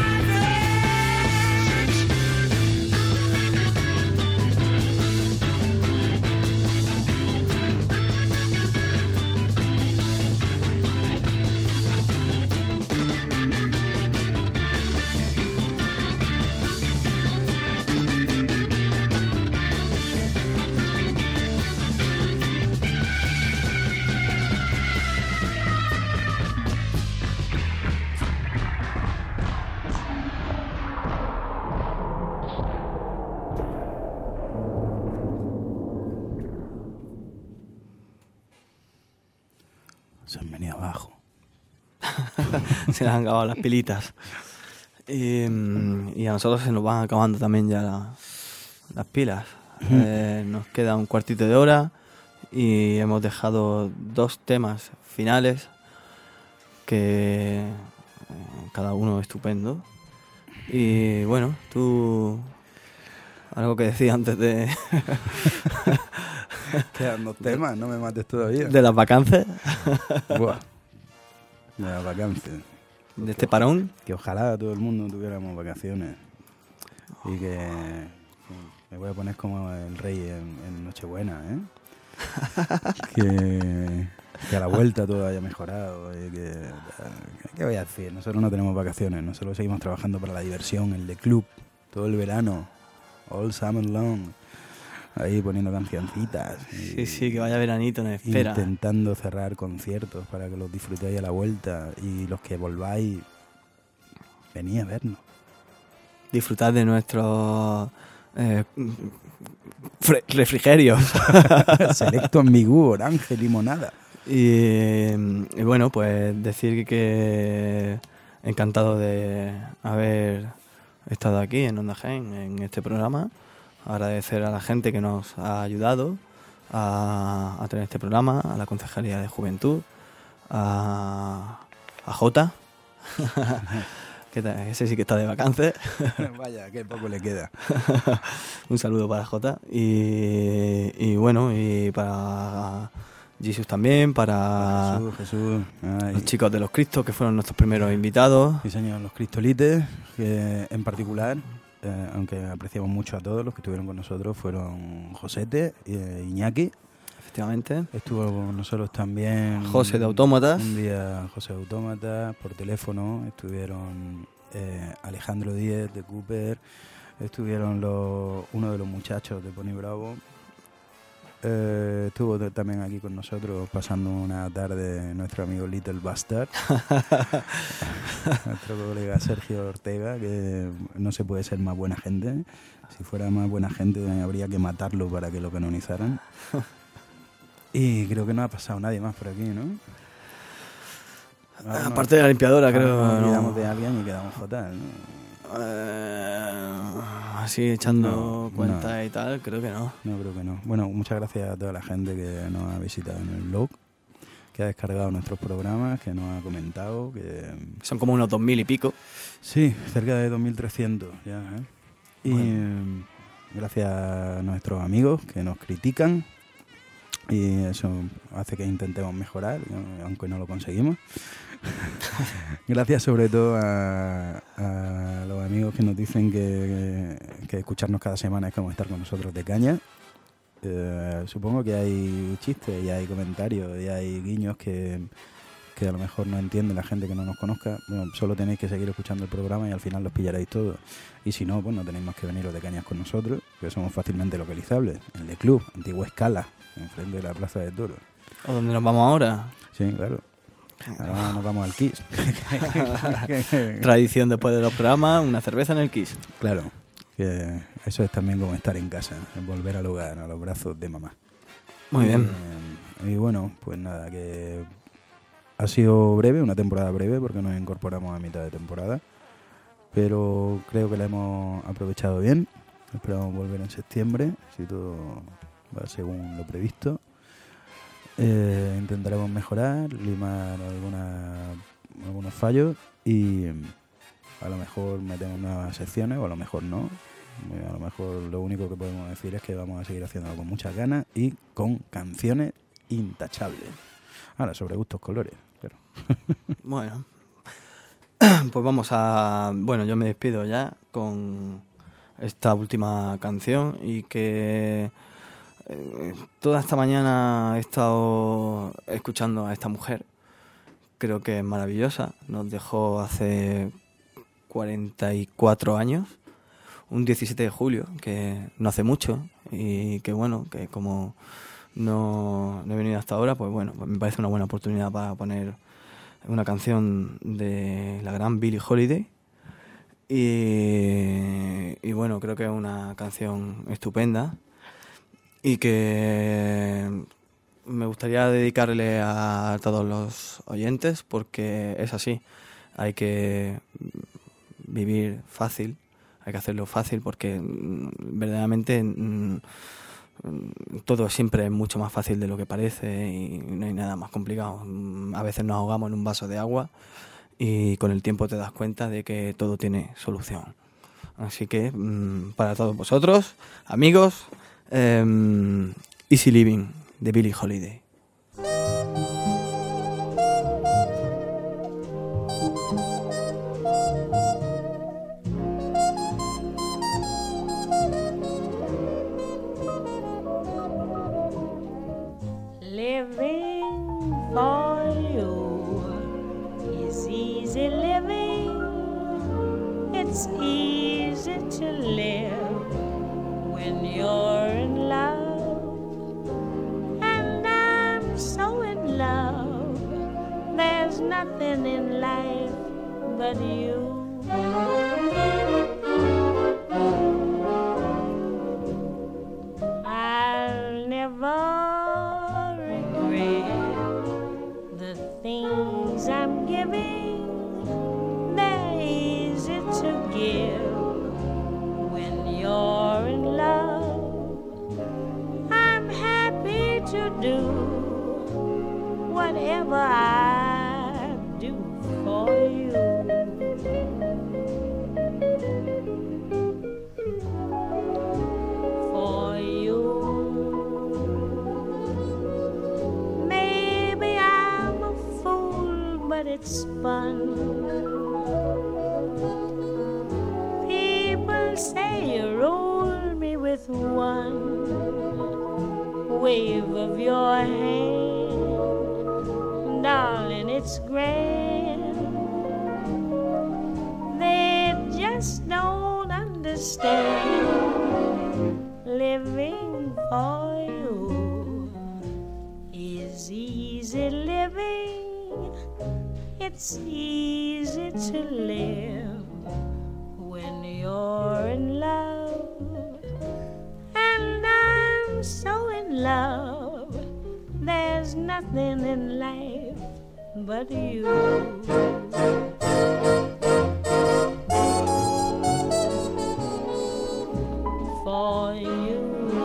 Se han venido abajo. Se les han acabado las pilitas. Y, y a nosotros se nos van acabando también ya la, las pilas. Eh, nos queda un cuartito de hora y hemos dejado dos temas finales que eh, cada uno estupendo. Y bueno, tú algo que decía antes de Quedan dos temas, no me mates todavía. de las vacances. Buah. De las vacances. De este parón. Que ojalá todo el mundo tuviéramos vacaciones. Y que me voy a poner como el rey en, en Nochebuena, ¿eh? que, que a la vuelta todo haya mejorado. Y que, ¿qué voy a decir? Nosotros no tenemos vacaciones, nosotros seguimos trabajando para la diversión, el de club, todo el verano, all summer long. ahí poniendo cancioncitas. Sí, sí, que vaya veranito en espera. Intentando cerrar conciertos para que los disfrutéis a la vuelta y los que volváis, venid a vernos. Disfrutad de nuestros eh, fre- refrigerios. Selecto ambiguo, orange, limonada. Y, y bueno, pues decir que encantado de haber estado aquí en Onda Jaén, en este programa. Agradecer a la gente que nos ha ayudado a, a tener este programa, a la Concejalía de Juventud, a, a Jota, que ta- ese sí que está de vacances. Vaya, que poco le queda. Un saludo para Jota. Y, y bueno, y para Jesus también, para Jesús, Jesús. Ay. los chicos de los Cristos, que fueron nuestros primeros invitados. Sí, señor, los cristolites, que en particular, eh, aunque apreciamos mucho a todos los que estuvieron con nosotros, fueron Josete y eh, Iñaki. Efectivamente. Estuvo con nosotros también José de Autómatas. Un día José de Autómatas, por teléfono. Estuvieron eh, Alejandro Díez de Cooper. Estuvieron los, uno de los muchachos de Pony Bravo. Eh, estuvo t- también aquí con nosotros pasando una tarde nuestro amigo Little Bastard. Nuestro colega Sergio Ortega, que no se puede ser más buena gente. Si fuera más buena gente habría que matarlo para que lo canonizaran. Y creo que no ha pasado nadie más por aquí, ¿no? Ahora Aparte de la limpiadora, ahora creo. nos no. olvidamos de alguien y quedamos fatal, ¿no? Eh, así echando No, cuenta no. y tal, creo que no. No, creo que no. Bueno, muchas gracias a toda la gente que nos ha visitado en el blog, que ha descargado nuestros programas, que nos ha comentado, que... Son como unos dos mil y pico. Sí, cerca de dos mil trescientos ya, ¿eh? Y Bueno. eh, gracias a nuestros amigos que nos critican, y eso hace que intentemos mejorar, ¿no? Aunque no lo conseguimos. Gracias sobre todo a, a los amigos que nos dicen que, que escucharnos cada semana es como estar con nosotros de caña. Eh, supongo que hay chistes y hay comentarios y hay guiños que, que a lo mejor no entiende la gente que no nos conozca. Bueno, solo tenéis que seguir escuchando el programa y al final los pillaréis todos. Y si no, pues no tenéis más que veniros de cañas con nosotros, que somos fácilmente localizables. En el club, Antigua Escala, enfrente de la Plaza de Toros. ¿A dónde nos vamos ahora? Sí, claro. Ahora nos vamos al Kiss. Tradición después de los programas, una cerveza en el Kiss. Claro, que eso es también como estar en casa, volver al hogar, a los brazos de mamá. Muy bien. Eh, y bueno, pues nada, que ha sido breve, una temporada breve, porque nos incorporamos a mitad de temporada. Pero creo que la hemos aprovechado bien. Esperamos volver en septiembre, si todo va según lo previsto. Eh, intentaremos mejorar, limar alguna, algunos fallos y a lo mejor metemos nuevas secciones o a lo mejor no. A lo mejor lo único que podemos decir es que vamos a seguir haciéndolo con muchas ganas y con canciones intachables. Ahora, sobre gustos colores, pero... Bueno, pues vamos a... Bueno, yo me despido ya con esta última canción y que eh, toda esta mañana he estado escuchando a esta mujer. Creo que es maravillosa. Nos dejó hace cuarenta y cuatro años, un diecisiete de julio, que no hace mucho y que bueno, que como no, no he venido hasta ahora, pues bueno, me parece una buena oportunidad para poner una canción de la gran Billie Holiday y, y bueno, creo que es una canción estupenda y que me gustaría dedicarle a todos los oyentes porque es así, hay que vivir fácil, hay que hacerlo fácil porque mm, verdaderamente mm, todo siempre es mucho más fácil de lo que parece y no hay nada más complicado. A veces nos ahogamos en un vaso de agua y con el tiempo te das cuenta de que todo tiene solución. Así que mmm, para todos vosotros, amigos, eh, Easy Living de Billie Holiday. Living for you is easy living. It's easy to live when you're in love. there's nothing in life but you. I'll never regret the things I'm giving. They're easy to give when you're in love. I'm happy to do whatever I do for you. For you. Maybe I'm a fool, but it's fun. People say you rule me with one wave of your hand. Darling, it's grand. They just don't understand. Living for you is easy living. It's easy to live when you're in love. And I'm so in love. There's nothing in life but you. For you.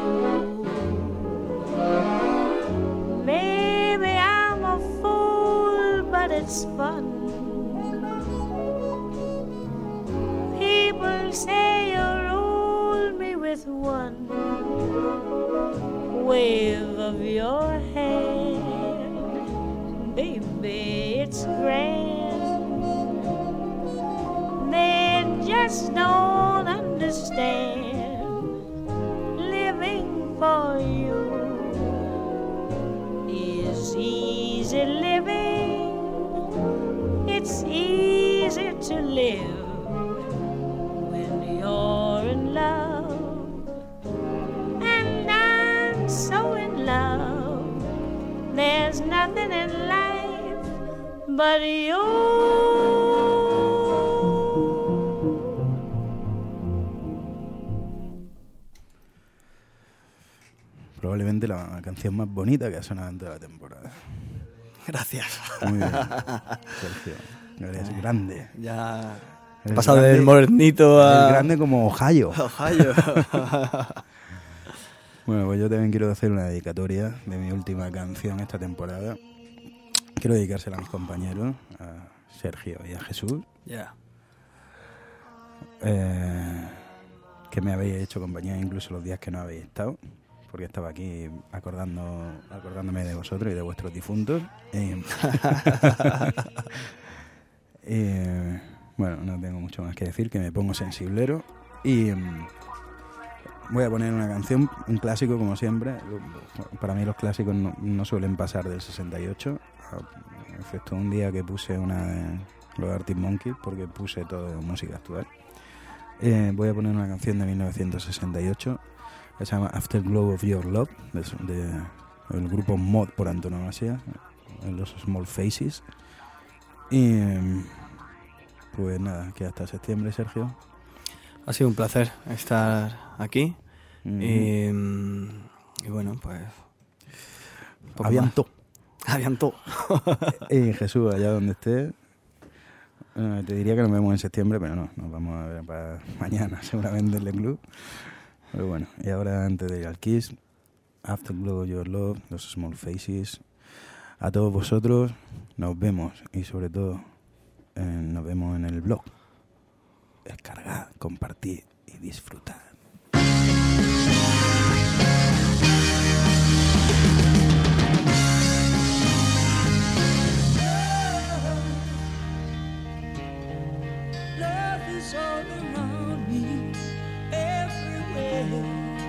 Maybe I'm a fool, but it's fun. People say you rule me with one wave of your hand. Baby, it's grand. They just don't understand. Living for you is easy living. It's easy to live when you're in love. And I'm so in love. There's nothing in life but you. Probablemente la canción más bonita que ha sonado en toda la temporada. Gracias. Muy bien, Sergio. Eres grande. Ya he Eres pasado grande, del modernito a... eres grande como Ohio. Ohio. Bueno, pues yo también quiero hacer una dedicatoria de mi última canción esta temporada. Quiero dedicársela a mis compañeros, a Sergio y a Jesús. Ya. Yeah. Eh, que me habéis hecho compañía incluso los días que no habéis estado, porque estaba aquí acordando, acordándome de vosotros y de vuestros difuntos. Y, y, bueno, no tengo mucho más que decir, que me pongo sensiblero. Y um, voy a poner una canción, un clásico como siempre. Para mí los clásicos no, no suelen pasar del sesenta y ocho, excepto un día que puse una de los Arctic Monkeys, porque puse todo música actual. Eh, voy a poner una canción de mil novecientos sesenta y ocho que se llama Afterglow of Your Love, de, de el grupo Mod por antonomasia, los Small Faces. Y pues nada, que hasta septiembre, Sergio. Ha sido un placer estar aquí. Mm-hmm. y, y bueno, pues... Aviantó. Aviantó. Y Jesús, allá donde estés, eh, te diría que nos vemos en septiembre, pero no, nos vamos a ver para mañana seguramente en el club. Pero bueno, y ahora antes de ir al Kiss, Afterglow of Your Love, los Small Faces. A todos vosotros, nos vemos y sobre todo eh, nos vemos en el blog. Descargad, compartid y disfrutad. Love is all around me, everywhere.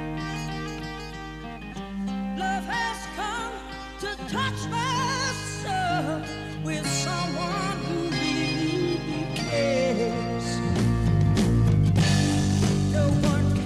Love has come to touch my soul with someone who really cares. No one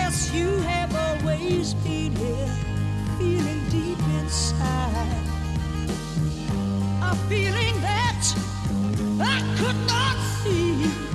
Yes, you have always been here, feeling deep inside. A feeling that I could not see.